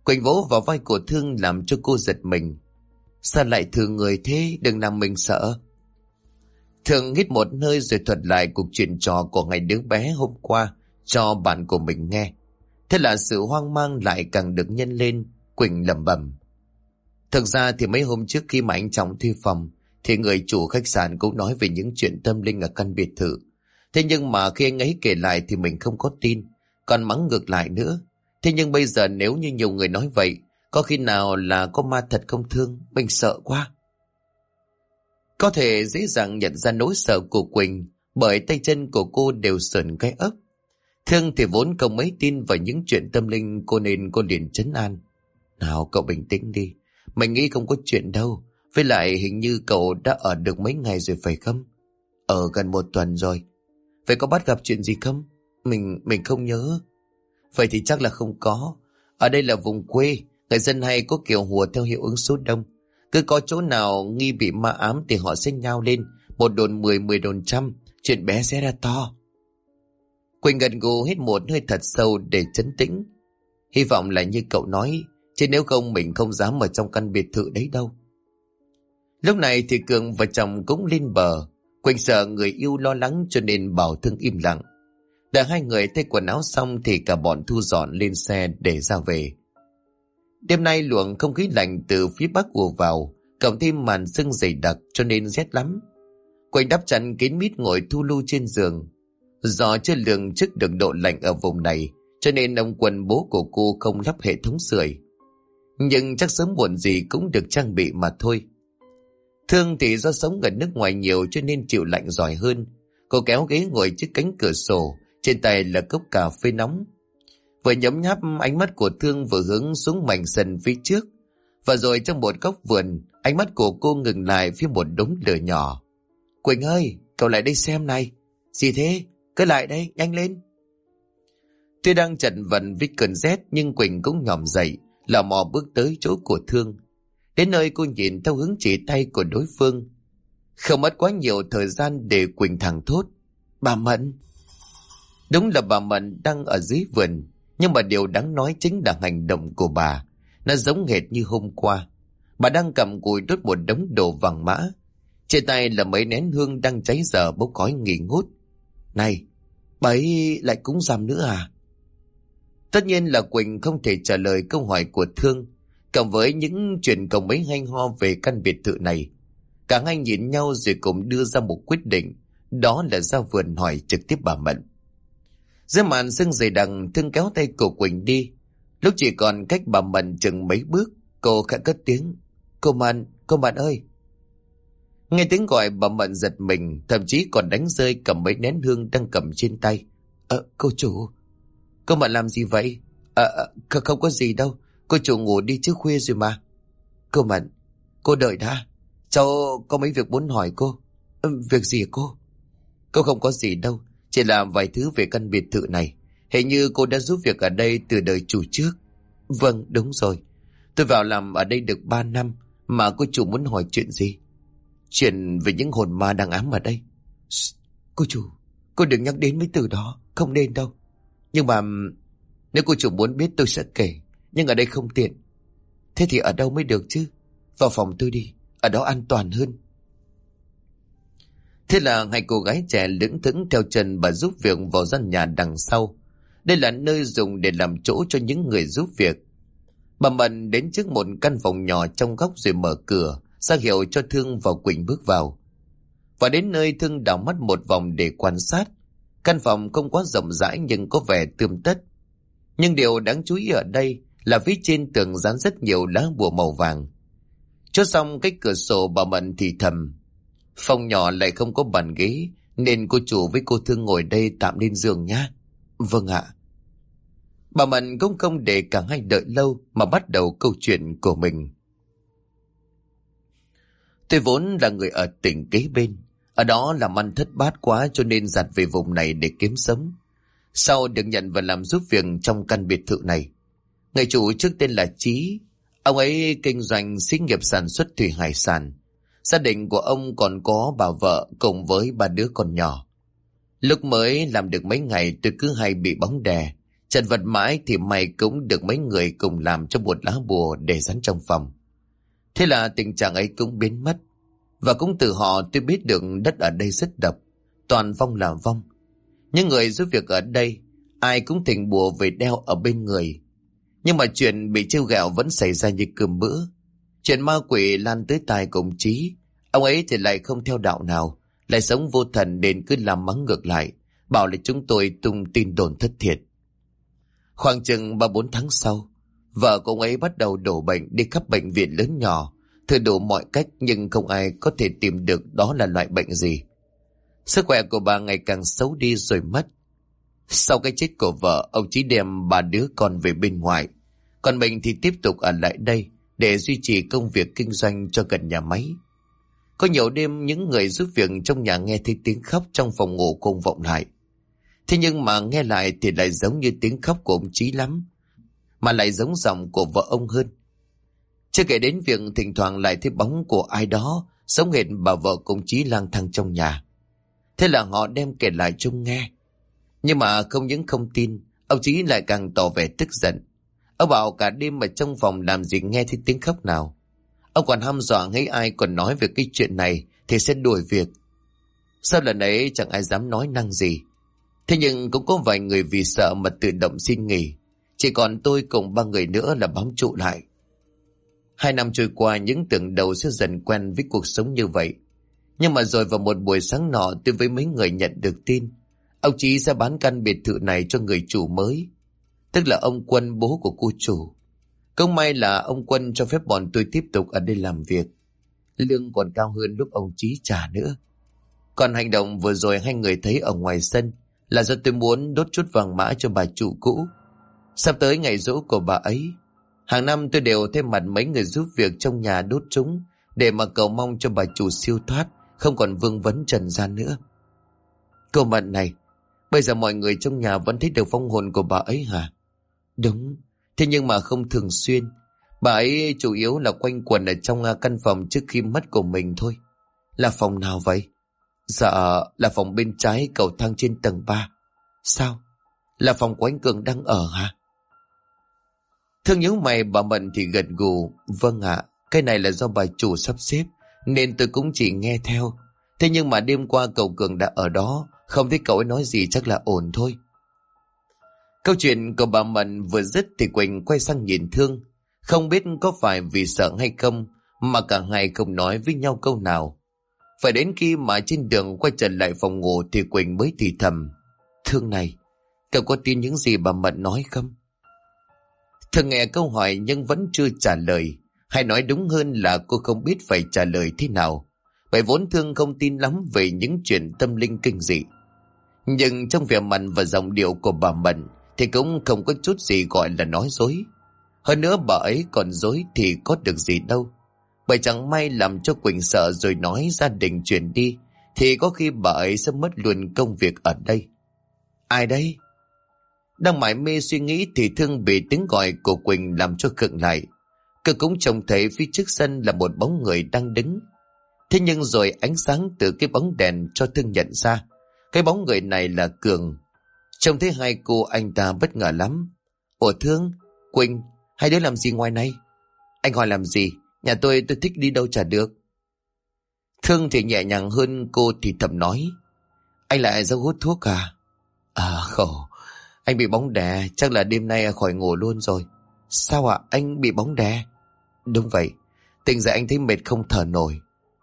Quỳnh vỗ vào vai của Thương làm cho cô giật mình. Sao lại thương người thế, đừng làm mình sợ. Thương hít một hơi rồi thuật lại cuộc chuyện trò của ngày đứa bé hôm qua cho bạn của mình nghe. Thế là sự hoang mang lại càng được nhân lên. Quỳnh lẩm bẩm. Thực ra thì mấy hôm trước khi mà anh Trọng thuê phòng thì người chủ khách sạn cũng nói về những chuyện tâm linh ở căn biệt thự. Thế nhưng mà khi anh ấy kể lại thì mình không có tin, còn mắng ngược lại nữa. Thế nhưng bây giờ nếu như nhiều người nói vậy, có khi nào là có ma thật không Thương? Mình sợ quá. Có thể dễ dàng nhận ra nỗi sợ của Quỳnh bởi tay chân của cô đều sởn gai ốc. Thương thì vốn không mấy tin vào những chuyện tâm linh, cô nên cô liền trấn an. Nào cậu bình tĩnh đi, mình nghĩ không có chuyện đâu. Với lại hình như cậu đã ở được mấy ngày rồi phải không? Ở gần 1 tuần rồi. Vậy có bắt gặp chuyện gì không? Mình không nhớ. Vậy thì chắc là không có. Ở đây là vùng quê, người dân hay có kiểu hùa theo hiệu ứng số đông. Cứ có chỗ nào nghi bị ma ám thì họ sẽ nhao lên. 1 đồn 10, 10 đồn trăm, chuyện bé sẽ ra to. Quỳnh gật gù hít một hơi thật sâu để trấn tĩnh. Hy vọng là như cậu nói, chứ nếu không mình không dám ở trong căn biệt thự đấy đâu. Lúc này thì Cường và chồng cũng lên bờ. Quỳnh sợ người yêu lo lắng cho nên bảo Thương im lặng. Đợi hai người thay quần áo xong thì cả bọn thu dọn lên xe để ra về. Đêm nay luồng không khí lạnh từ phía bắc ùa vào, cộng thêm màn sương dày đặc cho nên rét lắm. Quỳnh đắp chăn kín mít ngồi thu lu trên giường. Do chưa lường trước được độ lạnh ở vùng này, cho nên ông Quân bố của cô không lắp hệ thống sưởi. Nhưng chắc sớm muộn gì cũng được trang bị mà thôi. Thương thì do sống ở nước ngoài nhiều cho nên chịu lạnh giỏi hơn. Cô kéo ghế ngồi trước cánh cửa sổ, trên tay là cốc cà phê nóng. Vừa nhấm nháp, ánh mắt của Thương vừa hướng xuống mảnh sân phía trước. Và rồi trong một góc vườn, ánh mắt của cô ngừng lại phía một đống lửa nhỏ. Quỳnh ơi, cậu lại đây xem này. Gì thế? Cứ lại đây, nhanh lên. Tuy đang chật vật với cơn rét nhưng Quỳnh cũng nhòm dậy, lò mò bước tới chỗ của Thương. Đến nơi cô nhìn theo hướng chỉ tay của đối phương. Không mất quá nhiều thời gian để Quỳnh thẳng thốt. Bà Mận. Đúng là bà Mận đang ở dưới vườn, nhưng mà điều đáng nói chính là hành động của bà. Nó giống hệt như hôm qua. Bà đang cầm cùi đốt một đống đồ vàng mã. Trên tay là mấy nén hương đang cháy dở bốc khói nghi ngút. Này, bà ấy lại cúng rằm nữa à? Tất nhiên là Quỳnh không thể trả lời câu hỏi của Thương. Cộng với những chuyện cồng mấy hay ho về căn biệt thự này, cả hai nhìn nhau rồi cùng đưa ra một quyết định, đó là ra vườn hỏi trực tiếp bà Mận. Dưới màn sương dày đặc, Thương kéo tay của Quỳnh đi. Lúc chỉ còn cách bà Mận chừng mấy bước, cô khẽ cất tiếng. Cô Mận ơi. Nghe tiếng gọi bà Mận giật mình, thậm chí còn đánh rơi cầm mấy nén hương đang cầm trên tay. Cô chủ. Cô Mận làm gì vậy? Không có gì đâu. Cô chủ ngủ đi trước khuya rồi mà. Cô Mận, cô đợi đã. Cháu có mấy việc muốn hỏi cô. Việc gì hả cô? Cô không có gì đâu, chỉ làm vài thứ về căn biệt thự này. Hình như cô đã giúp việc ở đây từ đời chủ trước. Vâng, đúng rồi. Tôi vào làm ở đây được 3 năm. Mà cô chủ muốn hỏi chuyện gì? Chuyện về những hồn ma đang ám ở đây. Cô chủ, cô đừng nhắc đến mấy từ đó. Không nên đâu. Nhưng mà nếu cô chủ muốn biết tôi sẽ kể. Nhưng ở đây không tiện. Thế thì ở đâu mới được chứ? Vào phòng tôi đi, ở đó an toàn hơn. Thế là hai cô gái trẻ lững thững theo chân bà giúp việc vào gian nhà đằng sau. Đây là nơi dùng để làm chỗ cho những người giúp việc. Bà Mận đến trước một căn phòng nhỏ trong góc rồi mở cửa, ra hiệu cho Thương và Quỳnh bước vào. Và đến nơi, Thương đảo mắt một vòng để quan sát. Căn phòng không quá rộng rãi nhưng có vẻ tươm tất. Nhưng điều đáng chú ý ở đây là phía trên tường dán rất nhiều lá bùa màu vàng. Chốt xong cách cửa sổ, bà Mận thì thầm. Phòng nhỏ lại không có bàn ghế, nên cô chủ với cô Thương ngồi đây tạm lên giường nhá. Vâng ạ. Bà Mận cũng không để cả hai đợi lâu mà bắt đầu câu chuyện của mình. Tôi vốn là người ở tỉnh kế bên. Ở đó làm ăn thất bát quá cho nên dạt về vùng này để kiếm sống. Sau được nhận vào làm giúp việc trong căn biệt thự này. Người chủ trước tên là Chí. Ông ấy kinh doanh xí nghiệp sản xuất thủy hải sản. Gia đình của ông còn có bà vợ cùng với 3 đứa con nhỏ. Lúc mới làm được mấy ngày tôi cứ hay bị bóng đè. Chật vật mãi thì mày cũng được mấy người cùng làm cho một lá bùa để dán trong phòng. Thế là tình trạng ấy cũng biến mất. Và cũng từ họ tôi biết được đất ở đây rất độc, toàn vong là vong. Những người giúp việc ở đây ai cũng thỉnh bùa về đeo ở bên người. Nhưng mà chuyện bị trêu ghẹo vẫn xảy ra như cơm bữa. Chuyện ma quỷ lan tới tai của ông Chí. Ông ấy thì lại không theo đạo nào, lại sống vô thần nên cứ làm mắng ngược lại, bảo là chúng tôi tung tin đồn thất thiệt. Khoảng chừng 3-4 tháng sau, vợ của ông ấy bắt đầu đổ bệnh, đi khắp bệnh viện lớn nhỏ, thử đủ mọi cách nhưng không ai có thể tìm được đó là loại bệnh gì. Sức khỏe của bà ngày càng xấu đi rồi mất. Sau cái chết của vợ, ông Chí đem 3 đứa con về bên ngoài, còn mình thì tiếp tục ở lại đây để duy trì công việc kinh doanh cho gần nhà máy. Có nhiều đêm những người giúp việc trong nhà nghe thấy tiếng khóc trong phòng ngủ của ông vọng lại. Thế nhưng mà nghe lại thì lại giống như tiếng khóc của ông Chí lắm, mà lại giống giọng của vợ ông hơn. Chưa kể đến việc thỉnh thoảng lại thấy bóng của ai đó giống hệt bà vợ của ông Chí lang thang trong nhà. Thế là họ đem kể lại cho ông nghe. Nhưng mà không những không tin, ông Chí lại càng tỏ vẻ tức giận. Ông bảo cả đêm mà trong phòng làm gì nghe thấy tiếng khóc nào. Ông còn hăm dọa thấy ai còn nói về cái chuyện này thì sẽ đuổi việc. Sau lần ấy chẳng ai dám nói năng gì. Thế nhưng cũng có vài người vì sợ mà tự động xin nghỉ. Chỉ còn tôi cùng 3 người nữa là bám trụ lại. 2 năm trôi qua, những tưởng đầu sẽ dần quen với cuộc sống như vậy. Nhưng mà rồi vào một buổi sáng nọ, tôi với mấy người nhận được tin ông Chí sẽ bán căn biệt thự này cho người chủ mới, tức là ông Quân, bố của cô chủ. Không may là ông Quân cho phép bọn tôi tiếp tục ở đây làm việc. Lương còn cao hơn lúc ông Chí trả nữa. Còn hành động vừa rồi hai người thấy ở ngoài sân là do tôi muốn đốt chút vàng mã cho bà chủ cũ. Sắp tới ngày giỗ của bà ấy, hàng năm tôi đều thêm mặt mấy người giúp việc trong nhà đốt chúng để mà cầu mong cho bà chủ siêu thoát, không còn vương vấn trần gian nữa. Cô Mận này, bây giờ mọi người trong nhà vẫn thấy được phong hồn của bà ấy hả? Đúng, thế nhưng mà không thường xuyên. Bà ấy chủ yếu là quanh quẩn ở trong căn phòng trước khi mất của mình thôi. Là phòng nào vậy? Dạ, là phòng bên trái cầu thang trên tầng 3. Sao? Là phòng của anh Cường đang ở hả? Thương nhớ mày, bà Mận thì gật gù. Vâng ạ, cái này là do bà chủ sắp xếp nên tôi cũng chỉ nghe theo. Thế nhưng mà đêm qua cậu Cường đã ở đó, không thấy cậu ấy nói gì, chắc là ổn thôi. Câu chuyện của bà Mận vừa dứt thì Quỳnh quay sang nhìn Thương. Không biết có phải vì sợ hay không mà cả hai không nói với nhau câu nào. Phải đến khi mà trên đường quay trở lại phòng ngủ thì Quỳnh mới thì thầm: Thương này, cậu có tin những gì bà Mận nói không? Thương nghe câu hỏi nhưng vẫn chưa trả lời. Hay nói đúng hơn là cô không biết phải trả lời thế nào. Bởi vốn Thương không tin lắm về những chuyện tâm linh kinh dị. Nhưng trong vẻ mặt và giọng điệu của bà Mận thì cũng không có chút gì gọi là nói dối. Hơn nữa bà ấy còn dối thì có được gì đâu. Bởi chẳng may làm cho Quỳnh sợ rồi nói gia đình chuyển đi thì có khi bà ấy sẽ mất luôn công việc ở đây. Ai đấy? Đang mải mê suy nghĩ thì Thương bị tiếng gọi của Quỳnh làm cho khựng lại. Cô cũng trông thấy phía trước sân là một bóng người đang đứng. Thế nhưng rồi ánh sáng từ cái bóng đèn cho Thương nhận ra cái bóng người này là Cường. Trông thấy hai cô anh ta bất ngờ lắm. Ủa Thương, Quỳnh, hai đứa làm gì ngoài này? Anh hỏi làm gì? Nhà tôi thích đi đâu chả được. Thương thì nhẹ nhàng hơn cô thì thầm nói: Anh lại ra hút thuốc à? À khổ, anh bị bóng đè, chắc là đêm nay khỏi ngủ luôn rồi. Sao ạ, anh bị bóng đè? Đúng vậy, tỉnh dậy anh thấy mệt không thở nổi.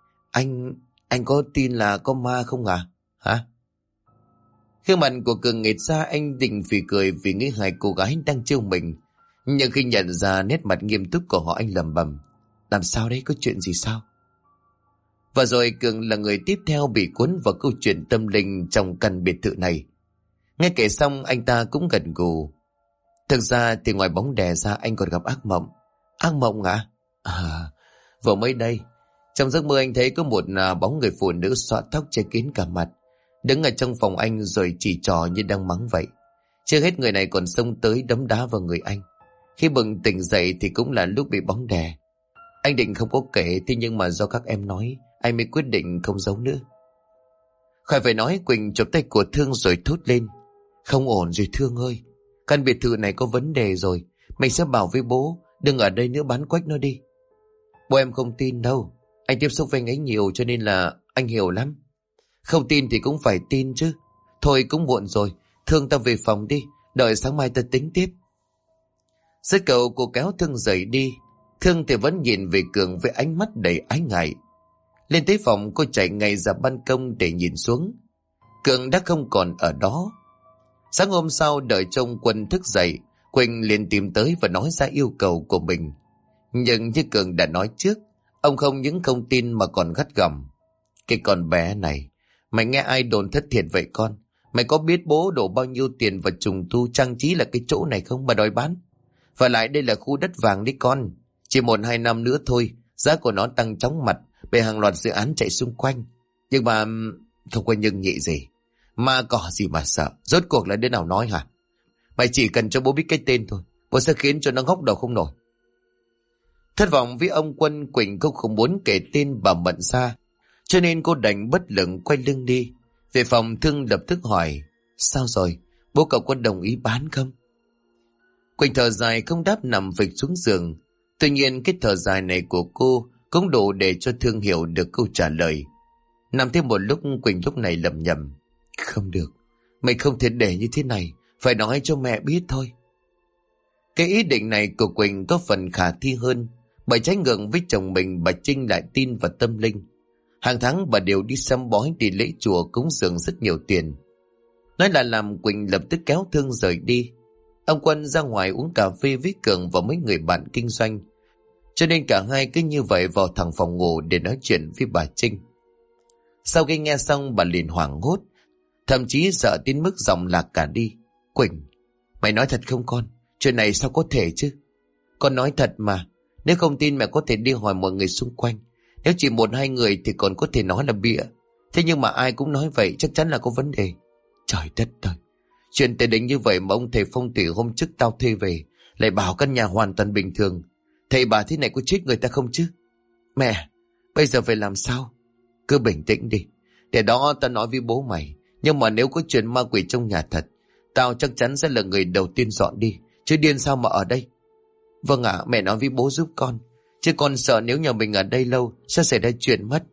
Anh có tin là có ma không à? Hả? Khi mặt của Cường nghệt ra, anh định phì cười vì nghĩ hai cô gái đang trêu mình. Nhưng khi nhận ra nét mặt nghiêm túc của họ, anh lẩm bẩm: Làm sao đấy, có chuyện gì sao? Và rồi Cường là người tiếp theo bị cuốn vào câu chuyện tâm linh trong căn biệt thự này. Nghe kể xong anh ta cũng gật gù. Thực ra thì ngoài bóng đè ra anh còn gặp ác mộng. Ác mộng à? Vừa mới đây, trong giấc mơ anh thấy có một bóng người phụ nữ xõa tóc che kín cả mặt, đứng ở trong phòng anh rồi chỉ trò như đang mắng vậy. Chưa hết người này còn xông tới đấm đá vào người anh. Khi bừng tỉnh dậy thì cũng là lúc bị bóng đè. Anh định không có kể, thế nhưng mà do các em nói, anh mới quyết định không giấu nữa. Khỏi phải nói, Quỳnh chụp tay của Thương rồi thốt lên: Không ổn rồi Thương ơi, Căn biệt thự này có vấn đề rồi. Mình sẽ bảo với bố, đừng ở đây nữa, bán quách nó đi. Bố em không tin đâu. Anh tiếp xúc với anh ấy nhiều cho nên là anh hiểu lắm. Không tin thì cũng phải tin chứ. Thôi cũng muộn rồi. Thương ta về phòng đi. Đợi sáng mai ta tính tiếp. Dứt câu cô kéo Thương rời đi. Thương thì vẫn nhìn về Cường với ánh mắt đầy ái ngại. Lên tới phòng cô chạy ngay ra ban công để nhìn xuống. Cường đã không còn ở đó. Sáng hôm sau đợi trông Quân thức dậy, Quỳnh liền tìm tới và nói ra yêu cầu của mình. Nhưng như Cường đã nói trước, ông không những không tin mà còn gắt gỏng. Cái con bé này, mày nghe ai đồn thất thiệt vậy con? Mày có biết bố đổ bao nhiêu tiền vào trùng tu trang trí là cái chỗ này không mà đòi bán? Và lại đây là khu đất vàng đấy con. Chỉ 1-2 năm nữa thôi, giá của nó tăng chóng mặt, bởi hàng loạt dự án chạy xung quanh. Nhưng mà không có nhưng nhị gì. Ma cỏ gì mà sợ, rốt cuộc là đứa nào nói hả? Mày chỉ cần cho bố biết cái tên thôi, bố sẽ khiến cho nó ngóc đầu không nổi. Thất vọng với ông Quân, Quỳnh cũng không muốn kể tên bà Mận ra, cho nên cô đành bất lực quay lưng đi. Về phòng Thương lập tức hỏi, sao rồi, bố cậu có đồng ý bán không? Quỳnh thở dài không đáp, nằm phịch xuống giường. Tuy nhiên cái thở dài này của cô cũng đủ để cho Thương hiểu được câu trả lời. Nằm thêm một lúc, Quỳnh lúc này lẩm nhẩm, không được, mày không thể để như thế này, phải nói cho mẹ biết thôi. Cái ý định này của Quỳnh có phần khả thi hơn, bởi trái ngược với chồng mình, bà Trinh lại tin vào tâm linh. Hàng tháng bà đều đi săm bói, đi lễ chùa cúng dường rất nhiều tiền. Nói là làm, Quỳnh lập tức kéo Thương rời đi. Ông Quân ra ngoài uống cà phê với Cường và mấy người bạn kinh doanh, cho nên cả hai cứ như vậy vào thẳng phòng ngủ để nói chuyện với bà Trinh. Sau khi nghe xong, bà liền hoảng hốt, thậm chí sợ đến mức giọng lạc cả đi. Quỳnh, mày nói thật không con? Chuyện này sao có thể chứ? Con nói thật mà. Nếu không tin mẹ có thể đi hỏi mọi người xung quanh. Nếu chỉ 1-2 người thì còn có thể nói là bịa. Thế nhưng mà ai cũng nói vậy, chắc chắn là có vấn đề. Trời đất ơi, chuyện tệ đến như vậy mà ông thầy phong thủy hôm trước tao thuê về lại bảo căn nhà hoàn toàn bình thường. Thầy bà thế này có chết người ta không chứ? Mẹ, bây giờ phải làm sao? Cứ bình tĩnh đi. Để đó tao nói với bố mày. Nhưng mà nếu có chuyện ma quỷ trong nhà thật, tao chắc chắn sẽ là người đầu tiên dọn đi. Chứ điên sao mà ở đây? Vâng ạ, mẹ nói với bố giúp con. Chứ con sợ nếu nhà mình ở đây lâu sẽ xảy ra chuyện mất.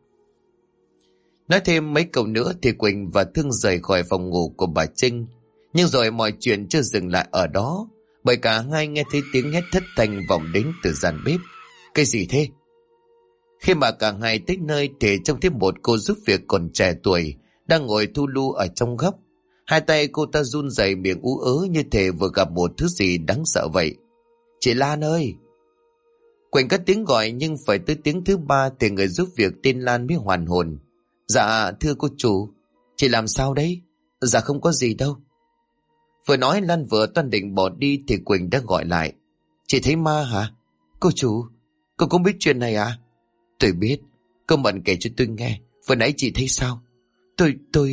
Nói thêm mấy câu nữa thì Quỳnh và Thương rời khỏi phòng ngủ của bà Trinh. Nhưng rồi mọi chuyện chưa dừng lại ở đó, bởi cả hai nghe thấy tiếng hét thất thanh vọng đến từ gian bếp. Cái gì thế? Khi mà cả hai tới nơi thì trông thấy một cô giúp việc còn trẻ tuổi đang ngồi thu lu ở trong góc. Hai tay cô ta run rẩy, miệng ú ớ như thể vừa gặp một thứ gì đáng sợ vậy. Chị Lan ơi! Quỳnh cất tiếng gọi, nhưng phải tới tiếng thứ 3 thì người giúp việc tên Lan mới hoàn hồn. Dạ thưa cô chủ, chị làm sao đấy? Dạ không có gì đâu. Vừa nói Lan vừa toan định bỏ đi thì Quỳnh đã gọi lại. Chị thấy ma hả? Cô chủ, cô cũng biết chuyện này à? Tôi biết, cô Mận kể cho tôi nghe. Vừa nãy chị thấy sao? Tôi...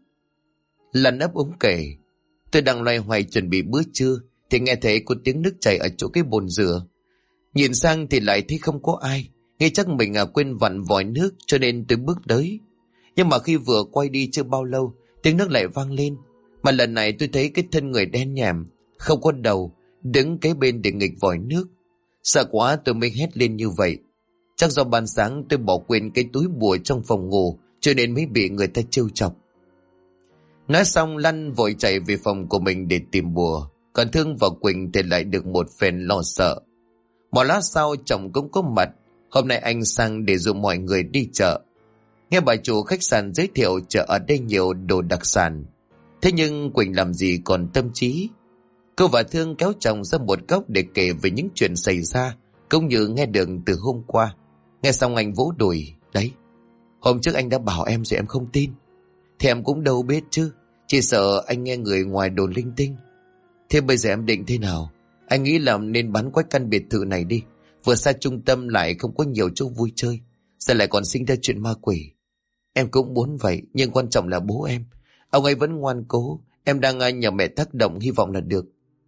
Lan ấp úng kể. Tôi đang loay hoay chuẩn bị bữa trưa thì nghe thấy có tiếng nước chảy ở chỗ cái bồn rửa. Nhìn sang thì lại thấy không có ai. Nghĩ chắc mình quên vặn vòi nước cho nên tôi bước tới. Nhưng mà khi vừa quay đi chưa bao lâu, tiếng nước lại vang lên. Mà lần này tôi thấy cái thân người đen nhèm, không có đầu, đứng kế bên để nghịch vòi nước. Sợ quá tôi mới hét lên như vậy. Chắc do ban sáng tôi bỏ quên cái túi bùa trong phòng ngủ, cho nên mới bị người ta trêu chọc. Nói xong Lan vội chạy về phòng của mình để tìm bùa. Còn Thương và Quỳnh thì lại được một phen lo sợ. Một lát sau chồng cũng có mặt. Hôm nay anh sang để dụ mọi người đi chợ. Nghe bà chủ khách sạn giới thiệu chợ ở đây nhiều đồ đặc sản. Thế nhưng Quỳnh làm gì còn tâm trí. Cô và Thương kéo chồng ra một góc để kể về những chuyện xảy ra, cũng như nghe được từ hôm qua. Nghe xong anh vỗ đùi. Đấy, hôm trước anh đã bảo em rồi em không tin. Thì em cũng đâu biết chứ, chỉ sợ anh nghe người ngoài đồn linh tinh. Thế bây giờ em định thế nào? Anh nghĩ là nên bán quách căn biệt thự này đi. Vừa xa trung tâm lại không có nhiều chỗ vui chơi, sẽ lại còn sinh ra chuyện ma quỷ. Em cũng muốn vậy, nhưng quan trọng là bố em. Ông ấy vẫn ngoan cố. Em đang nhờ mẹ tác động, hy vọng là được.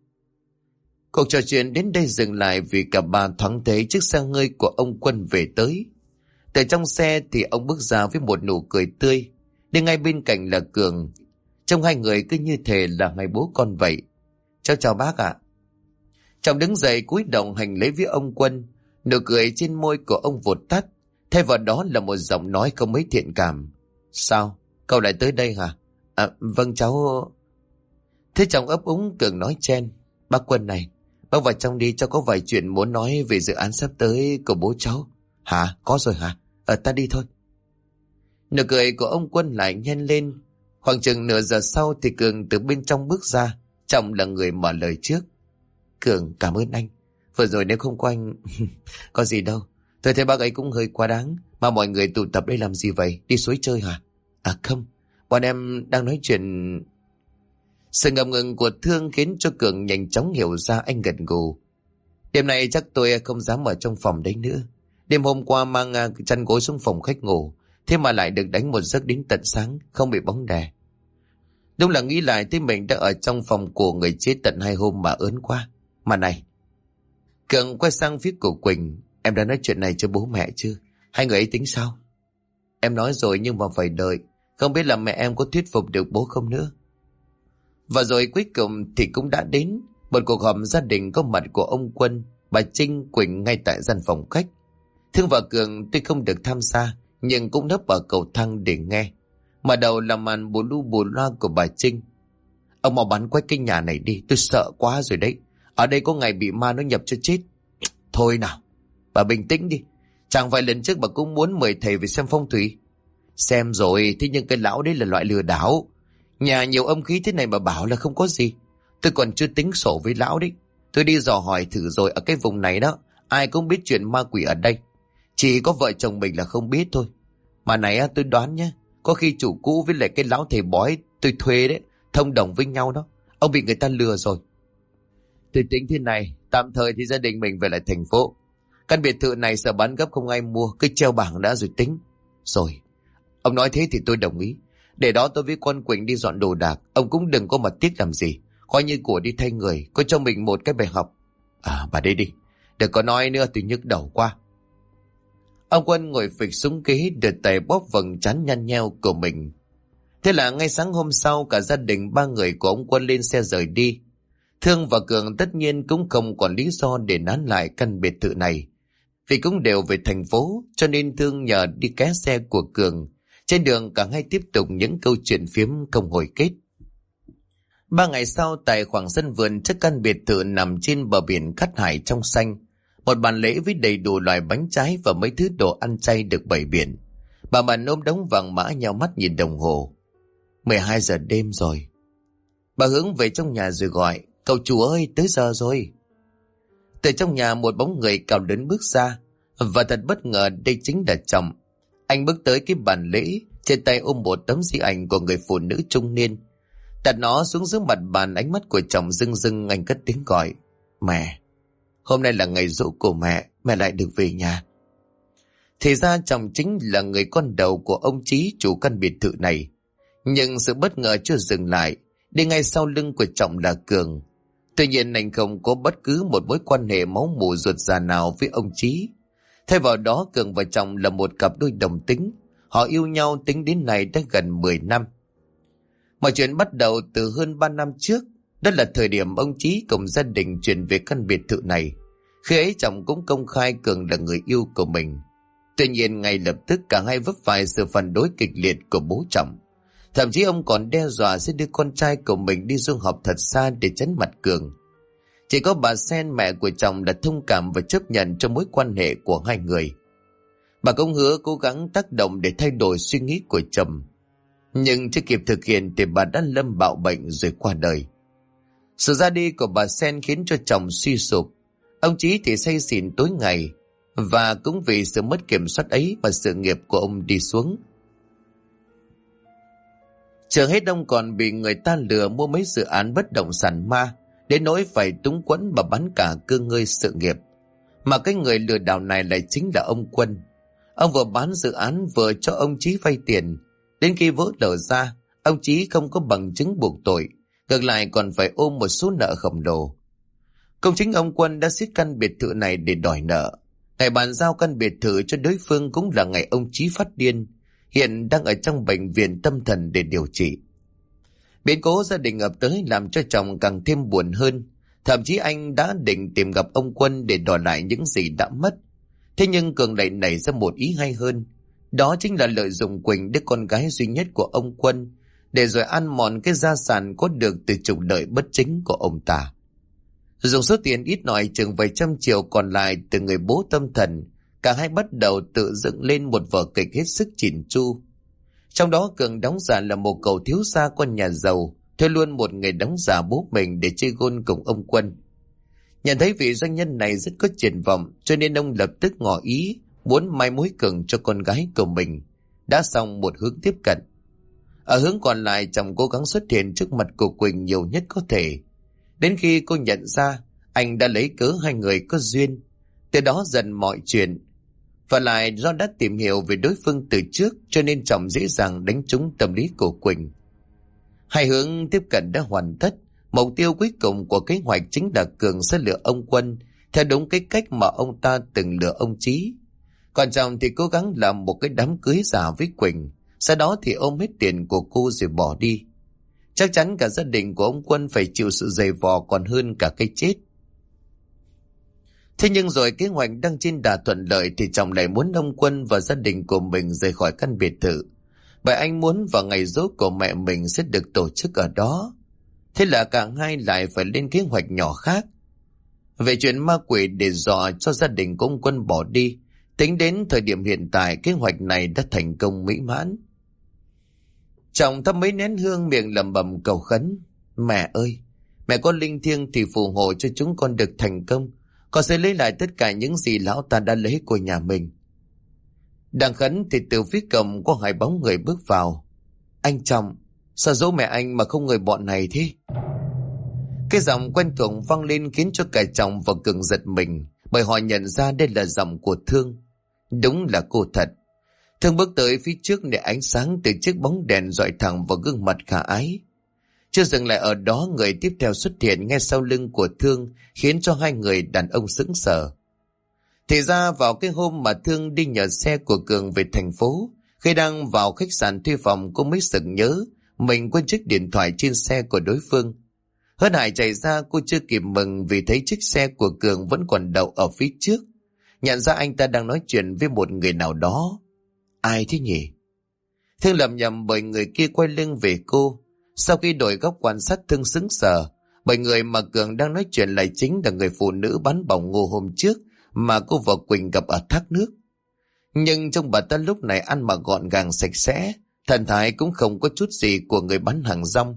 Cuộc trò chuyện đến đây dừng lại vì cả ba thoáng thấy chiếc xe hơi của ông Quân về tới. Từ trong xe thì ông bước ra với một nụ cười tươi. Đi ngay bên cạnh là Cường. Trong hai người cứ như thể là hai bố con vậy. cháu chào bác ạ. Trọng đứng dậy cúi đầu hành lễ với ông Quân. Nụ cười trên môi của ông vụt tắt, thay vào đó là một giọng nói không mấy thiện cảm. Sao? Cậu lại tới đây hả? Vâng cháu... Thế chồng ấp úng Cường nói chen. Bác Quân này, bác vào trong đi, cháu có vài chuyện muốn nói về dự án sắp tới của bố cháu. Hả? Có rồi hả? Ta đi thôi. Nụ cười của ông Quân lại nhen lên. Khoảng chừng nửa giờ sau thì Cường từ bên trong bước ra. Trọng là người mở lời trước. Cường, cảm ơn anh. Vừa rồi nếu không có anh... Có gì đâu. Tôi thấy bác ấy cũng hơi quá đáng. Mà mọi người tụ tập đây làm gì vậy? Đi suối chơi hả? Không. Bọn em đang nói chuyện... Sự ngập ngừng của Thương khiến cho Cường nhanh chóng hiểu ra anh gật gù. Đêm nay chắc tôi không dám ở trong phòng đấy nữa. Đêm hôm qua mang chăn gối xuống phòng khách ngủ. Thế mà lại được đánh một giấc đến tận sáng, không bị bóng đè. Đúng là nghĩ lại thấy mình đã ở trong phòng của người chết tận 2 hôm mà ớn quá. Mà này. Cường quay sang phía của Quỳnh. Em đã nói chuyện này cho bố mẹ chưa? Hai người ấy tính sao? Em nói rồi nhưng mà phải đợi. Không biết là mẹ em có thuyết phục được bố không nữa. Và rồi cuối cùng thì cũng đã đến. Một cuộc họp gia đình có mặt của ông Quân, bà Trinh, Quỳnh ngay tại gian phòng khách. Thương và Cường tuy không được tham gia, nhưng cũng nấp ở cầu thang để nghe. Mà đầu là màn bù lu bù loa của bà Trinh. Ông mau bắn quay cái nhà này đi, tôi sợ quá rồi đấy. Ở đây có ngày bị ma nó nhập cho chết. Thôi nào, bà bình tĩnh đi. Chẳng phải lần trước bà cũng muốn mời thầy về xem phong thủy. Xem rồi, thế nhưng cái lão đấy là loại lừa đảo. Nhà nhiều âm khí thế này mà bảo là không có gì. Tôi còn chưa tính sổ với lão đấy. Tôi đi dò hỏi thử rồi, ở cái vùng này đó, ai cũng biết chuyện ma quỷ ở đây. Chỉ có vợ chồng mình là không biết thôi. Mà này tôi đoán nhé, có khi chủ cũ với lại cái lão thầy bói tôi thuê đấy, thông đồng với nhau đó. Ông bị người ta lừa rồi. Tôi tính thế này, tạm thời thì gia đình mình về lại thành phố. Căn biệt thự này sợ bán gấp không ai mua, cứ treo bảng đã rồi tính. Rồi, ông nói thế thì tôi đồng ý. Để đó tôi với con Quỳnh đi dọn đồ đạc. Ông cũng đừng có mà tiếc làm gì. Coi như của đi thay người, có cho mình một cái bài học. Bà đi đi, đừng có nói nữa, tôi nhức đầu quá. Ông Quân ngồi phịch xuống ghế, đưa tay bóp vầng trán nhăn nheo của mình. Thế là ngay sáng hôm sau, cả gia đình 3 người của ông Quân lên xe rời đi. Thương và Cường tất nhiên cũng không còn lý do để nán lại căn biệt thự này. Vì cũng đều về thành phố, cho nên Thương nhờ đi ké xe của Cường. Trên đường cả hai tiếp tục những câu chuyện phiếm không hồi kết. 3 ngày sau, tại khoảng sân vườn trước căn biệt thự nằm trên bờ biển Cát Hải trong xanh, một bàn lễ với đầy đủ loại bánh trái và mấy thứ đồ ăn chay được bày biện. Bà Mận ôm đống vàng mã nheo mắt nhìn đồng hồ. 12 giờ đêm rồi. Bà hướng về trong nhà rồi gọi, cậu chủ ơi, tới giờ rồi. Từ trong nhà một bóng người cao lớn bước ra, và thật bất ngờ đây chính là chồng. Anh bước tới cái bàn lễ, trên tay ôm một tấm di ảnh của người phụ nữ trung niên. Đặt nó xuống dưới mặt bàn, ánh mắt của chồng rưng rưng, anh cất tiếng gọi. Mẹ, hôm nay là ngày giỗ của mẹ lại được về nhà. Thì ra chồng chính là người con đầu của ông Chí, chủ căn biệt thự này. Nhưng sự bất ngờ chưa dừng lại, đi ngay sau lưng của chồng là Cường. Tuy nhiên anh không có bất cứ một mối quan hệ máu mủ ruột già nào với ông Chí. Thay vào đó, Cường và chồng là một cặp đôi đồng tính. Họ yêu nhau tính đến nay đã gần 10 năm. Mọi chuyện bắt đầu từ hơn 3 năm trước. Đó là thời điểm ông Chí cùng gia đình chuyển về căn biệt thự này. Khi ấy chồng cũng công khai Cường là người yêu của mình. Tuy nhiên ngay lập tức cả hai vấp phải sự phản đối kịch liệt của bố chồng. Thậm chí ông còn đe dọa sẽ đưa con trai của mình đi du học thật xa để tránh mặt Cường. Chỉ có bà Sen, mẹ của chồng, là thông cảm và chấp nhận cho mối quan hệ của hai người. Bà cũng hứa cố gắng tác động để thay đổi suy nghĩ của chồng. Nhưng chưa kịp thực hiện thì bà đã lâm bạo bệnh rồi qua đời. Sự ra đi của bà Sen khiến cho chồng suy sụp. Ông Chí thì say xỉn tối ngày, và cũng vì sự mất kiểm soát ấy mà sự nghiệp của ông đi xuống. Chờ hết ông còn bị người ta lừa mua mấy dự án bất động sản ma, đến nỗi phải túng quẫn mà bán cả cơ ngơi sự nghiệp. Mà cái người lừa đảo này lại chính là ông Quân. Ông vừa bán dự án vừa cho ông Chí vay tiền. Đến khi vỡ lở ra, ông Chí không có bằng chứng buộc tội, ngược lại còn phải ôm một số nợ khổng lồ. Công chính ông Quân đã xiết căn biệt thự này để đòi nợ. Ngày bàn giao căn biệt thự cho đối phương cũng là ngày ông Chí phát điên, hiện đang ở trong bệnh viện tâm thần để điều trị. Biến cố gia đình ập tới làm cho chồng càng thêm buồn hơn. Thậm chí anh đã định tìm gặp ông Quân để đòi lại những gì đã mất. Thế nhưng Cường lại nảy ra một ý hay hơn. Đó chính là lợi dụng Quỳnh, đứa con gái duy nhất của ông Quân, để rồi ăn mòn cái gia sản có được từ trục lợi bất chính của ông ta. Dùng số tiền ít ỏi chừng vài trăm triệu còn lại từ người bố tâm thần, cả hai bắt đầu tự dựng lên một vở kịch hết sức chỉn chu. Trong đó Cường đóng giả là một cậu thiếu gia con nhà giàu, thuê luôn một người đóng giả bố mình để chơi gôn cùng ông Quân. Nhận thấy vị doanh nhân này rất có triển vọng, cho nên ông lập tức ngỏ ý muốn mai mối Cường cho con gái của mình. Đã xong một hướng tiếp cận. Ở hướng còn lại, chồng cố gắng xuất hiện trước mặt của Quỳnh nhiều nhất có thể. Đến khi cô nhận ra anh đã lấy cớ hai người có duyên, từ đó dần mọi chuyện. Và lại do đã tìm hiểu về đối phương từ trước, cho nên chồng dễ dàng đánh trúng tâm lý của Quỳnh. Hai hướng tiếp cận đã hoàn tất. Mục tiêu cuối cùng của kế hoạch chính là Cường sẽ lừa ông Quân theo đúng cái cách mà ông ta từng lừa ông Chí. Còn chồng thì cố gắng làm một cái đám cưới giả với Quỳnh, sau đó thì ôm hết tiền của cô rồi bỏ đi. Chắc chắn cả gia đình của ông Quân phải chịu sự dày vò còn hơn cả cái chết. Thế nhưng rồi kế hoạch đang trên đà thuận lợi thì chồng lại muốn ông Quân và gia đình của mình rời khỏi căn biệt thự, bởi anh muốn vào ngày giỗ của mẹ mình sẽ được tổ chức ở đó. Thế là cả hai lại phải lên kế hoạch nhỏ khác. Về chuyện ma quỷ để dọa cho gia đình của ông Quân bỏ đi, tính đến thời điểm hiện tại kế hoạch này đã thành công mỹ mãn. Chồng thắp mấy nén hương, miệng lẩm bẩm cầu khấn: Mẹ ơi, mẹ có linh thiêng thì phù hộ cho chúng con được thành công. Con sẽ lấy lại tất cả những gì lão ta đã lấy của nhà mình. Đang khấn thì từ phía cổng có hai bóng người bước vào. Anh chồng, sao dỗ mẹ anh mà không người bọn này thế? Cái giọng quen thuộc vang lên khiến cho cả chồng và Cường giật mình, bởi họ nhận ra đây là giọng của Thương. Đúng là cô thật. Thương bước tới phía trước để ánh sáng từ chiếc bóng đèn dọi thẳng vào gương mặt khả ái. Chưa dừng lại ở đó, người tiếp theo xuất hiện ngay sau lưng của Thương, khiến cho hai người đàn ông sững sờ. Thì ra vào cái hôm mà Thương đi nhờ xe của Cường về thành phố, khi đang vào khách sạn thuê phòng, cô mới sực nhớ mình quên chiếc điện thoại trên xe của đối phương. Hớt hải chạy ra, cô chưa kịp mừng vì thấy chiếc xe của Cường vẫn còn đậu ở phía trước. Nhận ra anh ta đang nói chuyện với một người nào đó. Ai thế nhỉ? Thương lầm nhầm bởi người kia quay lưng về cô. Sau khi đổi góc quan sát, Thương sững sờ, bởi người mà Cường đang nói chuyện lại chính là người phụ nữ bán bỏng ngô hôm trước mà cô và Quỳnh gặp ở thác nước. Nhưng trong bà ta lúc này ăn mặc gọn gàng sạch sẽ, thần thái cũng không có chút gì của người bán hàng rong.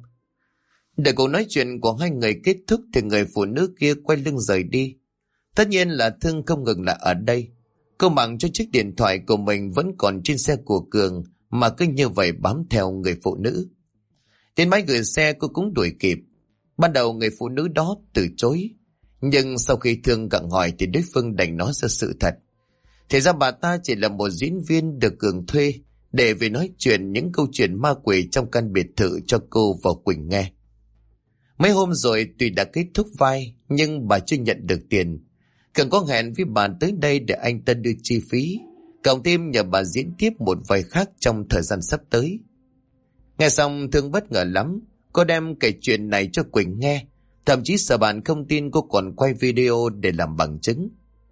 Để cuộc nói chuyện của hai người kết thúc thì người phụ nữ kia quay lưng rời đi. Tất nhiên là Thương không ngừng lại ở đây. Cô mặc cho chiếc điện thoại của mình vẫn còn trên xe của Cường mà cứ như vậy bám theo người phụ nữ. Đến máy gửi xe cô cũng đuổi kịp. Ban đầu người phụ nữ đó từ chối, nhưng sau khi Thương gặng hỏi thì đối phương đành nói ra sự thật. Thì ra bà ta chỉ là một diễn viên được Cường thuê để về nói chuyện những câu chuyện ma quỷ trong căn biệt thự cho cô và Quỳnh nghe. Mấy hôm rồi tuy đã kết thúc vai, nhưng bà chưa nhận được tiền. Cường có hẹn với bà tới đây để anh ta đưa chi phí, cộng thêm nhờ bà diễn tiếp một vai khác trong thời gian sắp tới. Nghe xong Thương bất ngờ lắm. Cô đem kể chuyện này cho Quỳnh nghe, thậm chí sợ bạn không tin cô còn quay video để làm bằng chứng.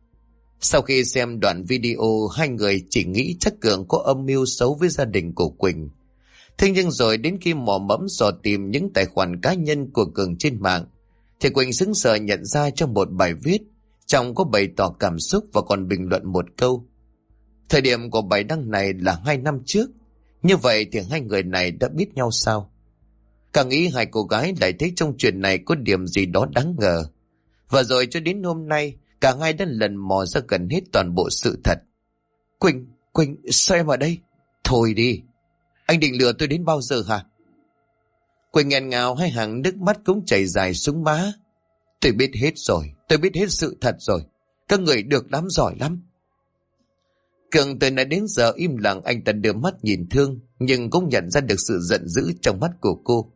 Sau khi xem đoạn video, hai người chỉ nghĩ chắc Cường có âm mưu xấu với gia đình của Quỳnh. Thế nhưng rồi đến khi mò mẫm dò tìm những tài khoản cá nhân của Cường trên mạng, thì Quỳnh sững sờ nhận ra trong một bài viết, trong có bày tỏ cảm xúc và còn bình luận một câu. Thời điểm của bài đăng này là 2 năm trước. Như vậy thì hai người này đã biết nhau sao? Càng nghĩ hai cô gái lại thấy trong chuyện này có điểm gì đó đáng ngờ. Và rồi cho đến hôm nay, cả hai đã lần mò ra gần hết toàn bộ sự thật. Quỳnh, sao em ở đây? Thôi đi, anh định lừa tôi đến bao giờ hả? Quỳnh nghẹn ngào, hai hàng nước mắt cũng chảy dài xuống má. Tôi biết hết rồi, tôi biết hết sự thật rồi. Các người được lắm, giỏi lắm. Cường từ nãy đến giờ im lặng, anh ta đưa mắt nhìn Thương, nhưng cũng nhận ra được sự giận dữ trong mắt của cô.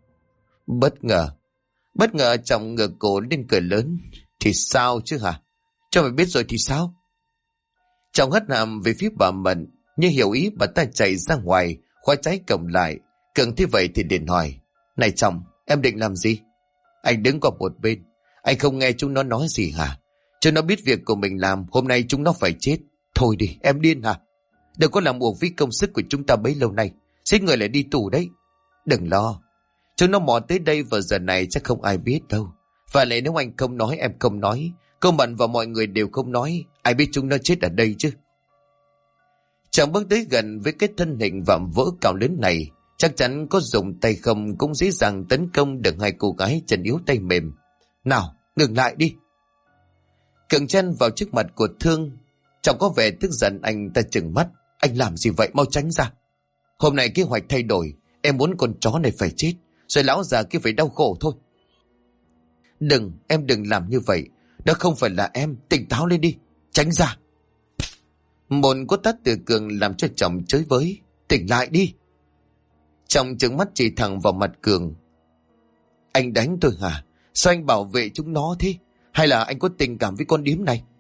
Bất ngờ chồng ngửa cổ lên cười lớn. Thì sao chứ hả? Cho mày biết rồi thì sao? Chồng hất hàm về phía bà Mận, như hiểu ý bà ta chạy ra ngoài, khóa trái cổng lại. Cường thế vậy thì liền hỏi. Này chồng, em định làm gì? Anh đứng qua một bên. Anh không nghe chúng nó nói gì hả? Chúng nó biết việc của mình làm, hôm nay chúng nó phải chết. Thôi đi, em điên hả? Đừng có làm uổng phí công sức của chúng ta bấy lâu nay. Giết người lại đi tù đấy. Đừng lo. Chúng nó mò tới đây vào giờ này chắc không ai biết đâu. Và lại nếu anh không nói, em không nói, cô Mận và mọi người đều không nói, ai biết chúng nó chết ở đây chứ. Chàng bước tới gần với cái thân hình vạm vỡ cao lớn này, chắc chắn có dùng tay không cũng dễ dàng tấn công được hai cô gái chân yếu tay mềm. Nào, ngừng lại đi. Cường chen vào trước mặt của Thương. Chàng có vẻ tức giận, anh ta trừng mắt. Anh làm gì vậy, mau tránh ra. Hôm nay kế hoạch thay đổi, em muốn con chó này phải chết, rồi lão già kia phải đau khổ thôi. Đừng, em đừng làm như vậy. Đó không phải là em, tỉnh táo lên đi. Tránh ra. Một cú tát từ Cường làm cho chồng chới với. Tỉnh lại đi. Chồng trừng mắt chỉ thẳng vào mặt Cường. Anh đánh tôi hả? Sao anh bảo vệ chúng nó thế? Hay là anh có tình cảm với con điếm này?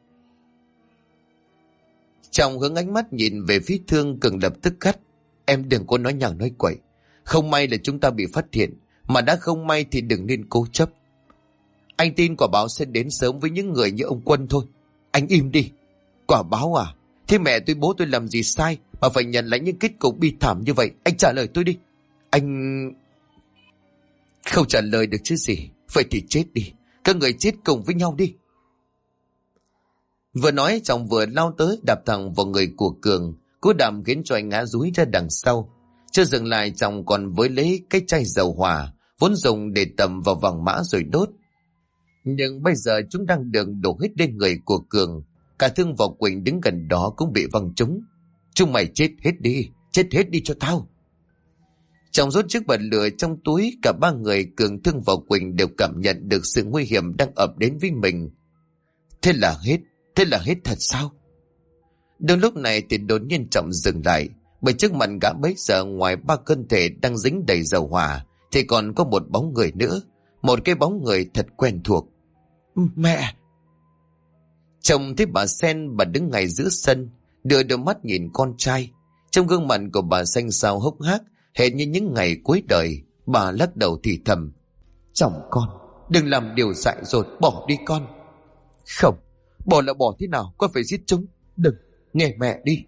Chồng hướng ánh mắt nhìn về phía Thương. Cường lập tức cắt. Em đừng có nói nhằng nói quậy. Không may là chúng ta bị phát hiện, mà đã không may thì đừng nên cố chấp. Anh tin quả báo sẽ đến sớm với những người như ông Quân thôi. Anh im đi. Quả báo à? Thế mẹ tôi bố tôi làm gì sai mà phải nhận lại những kết cục bi thảm như vậy? Anh trả lời tôi đi. Anh... Không trả lời được chứ gì. Vậy thì chết đi. Các người chết cùng với nhau đi. Vừa nói chồng vừa lao tới đạp thẳng vào người của Cường. Cú đạp khiến cho anh ngã dúi ra đằng sau. Chưa dừng lại, chồng còn với lấy cái chai dầu hỏa vốn dùng để tầm vào vàng mã rồi đốt. Nhưng bây giờ chúng đang được đổ hết lên người của Cường. Cả Thương và Quỳnh đứng gần đó cũng bị văng trúng. Chúng mày chết hết đi cho tao. Chồng rút chiếc bật lửa trong túi. Cả ba người Cường, Thương và Quỳnh đều cảm nhận được sự nguy hiểm đang ập đến với mình. Thế là hết thật sao? Đúng lúc này thì đột nhiên chồng dừng lại, bởi trước mặt gã bấy giờ ngoài ba cơ thể đang dính đầy dầu hỏa thì còn có một bóng người nữa. Một cái bóng người thật quen thuộc. Mẹ! Chồng thấy bà Sen, bà đứng ngay giữa sân, đưa đôi mắt nhìn con trai. Trong gương mặt của bà xanh xao hốc hác, hệt như những ngày cuối đời. Bà lắc đầu thì thầm. Chồng con, đừng làm điều dại dột, bỏ đi con. Không, bỏ là bỏ thế nào, con phải giết chúng. Đừng, nghe mẹ đi.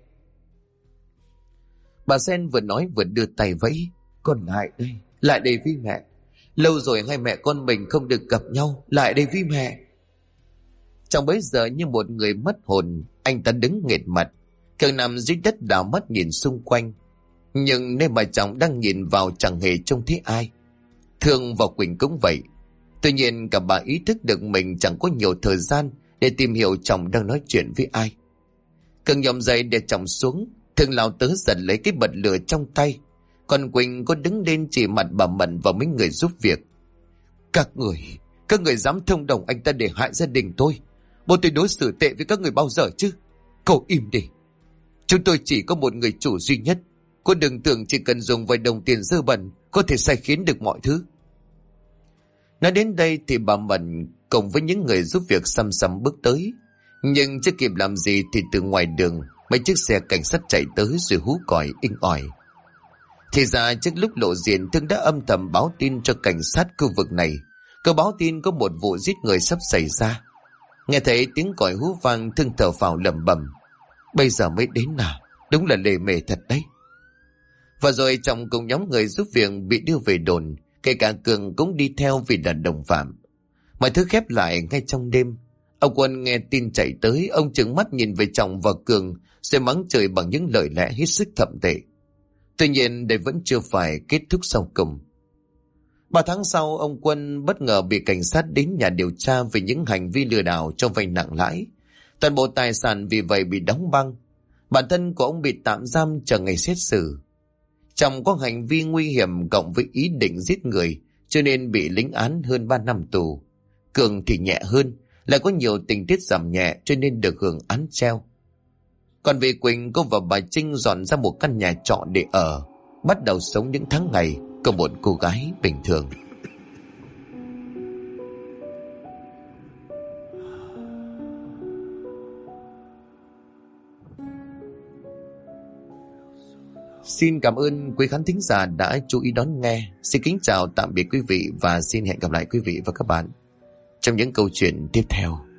Bà Sen vừa nói vừa đưa tay vẫy. Con lại đây với mẹ. Lâu rồi hai mẹ con mình không được gặp nhau, lại đây với mẹ. Chồng bấy giờ như một người mất hồn, anh ta đứng nghệt mặt, Cường nằm dưới đất đảo mắt nhìn xung quanh. Nhưng nơi mà chồng đang nhìn vào chẳng hề trông thấy ai. Thương và Quỳnh cũng vậy. Tuy nhiên cả bà ý thức được mình chẳng có nhiều thời gian để tìm hiểu chồng đang nói chuyện với ai. Cường nhòm dậy để chồng xuống. Thương lao tới giật lấy cái bật lửa trong tay. Còn Quỳnh có đứng lên chỉ mặt bà Mận và mấy người giúp việc. Các người dám thông đồng anh ta để hại gia đình tôi. Bố tôi đối xử tệ với các người bao giờ chứ? Cậu im đi. Chúng tôi chỉ có một người chủ duy nhất. Cô đừng tưởng chỉ cần dùng vài đồng tiền dơ bẩn có thể sai khiến được mọi thứ. Nói đến đây thì bà Mận cùng với những người giúp việc xăm xăm bước tới. Nhưng chưa kịp làm gì thì từ ngoài đường mấy chiếc xe cảnh sát chạy tới rồi hú còi inh ỏi. Thì ra trước lúc lộ diện, Thương đã âm thầm báo tin cho cảnh sát khu vực này. Cơ báo tin có một vụ giết người sắp xảy ra. Nghe thấy tiếng còi hú vang, Thương thở phào lẩm bẩm. Bây giờ mới đến à? Đúng là lề mề thật đấy. Và rồi chồng cùng nhóm người giúp việc bị đưa về đồn. Kể cả Cường cũng đi theo vì là đồng phạm. Mọi thứ khép lại ngay trong đêm. Ông Quân nghe tin chạy tới, ông trừng mắt nhìn về chồng và Cường rồi mắng chửi bằng những lời lẽ hết sức thậm tệ. Tuy nhiên đây vẫn chưa phải kết thúc sau cùng. 3 tháng sau, ông Quân bất ngờ bị cảnh sát đến nhà điều tra về những hành vi lừa đảo cho vay nặng lãi. Toàn bộ tài sản vì vậy bị đóng băng. Bản thân của ông bị tạm giam chờ ngày xét xử. Chồng có hành vi nguy hiểm cộng với ý định giết người cho nên bị lĩnh án hơn 3 năm tù. Cường thì nhẹ hơn, lại có nhiều tình tiết giảm nhẹ cho nên được hưởng án treo. Còn vì Quỳnh, cô và bà Trinh dọn ra một căn nhà trọ để ở, bắt đầu sống những tháng ngày của một cô gái bình thường. Xin cảm ơn quý khán thính giả đã chú ý đón nghe. Xin kính chào tạm biệt quý vị và xin hẹn gặp lại quý vị và các bạn trong những câu chuyện tiếp theo.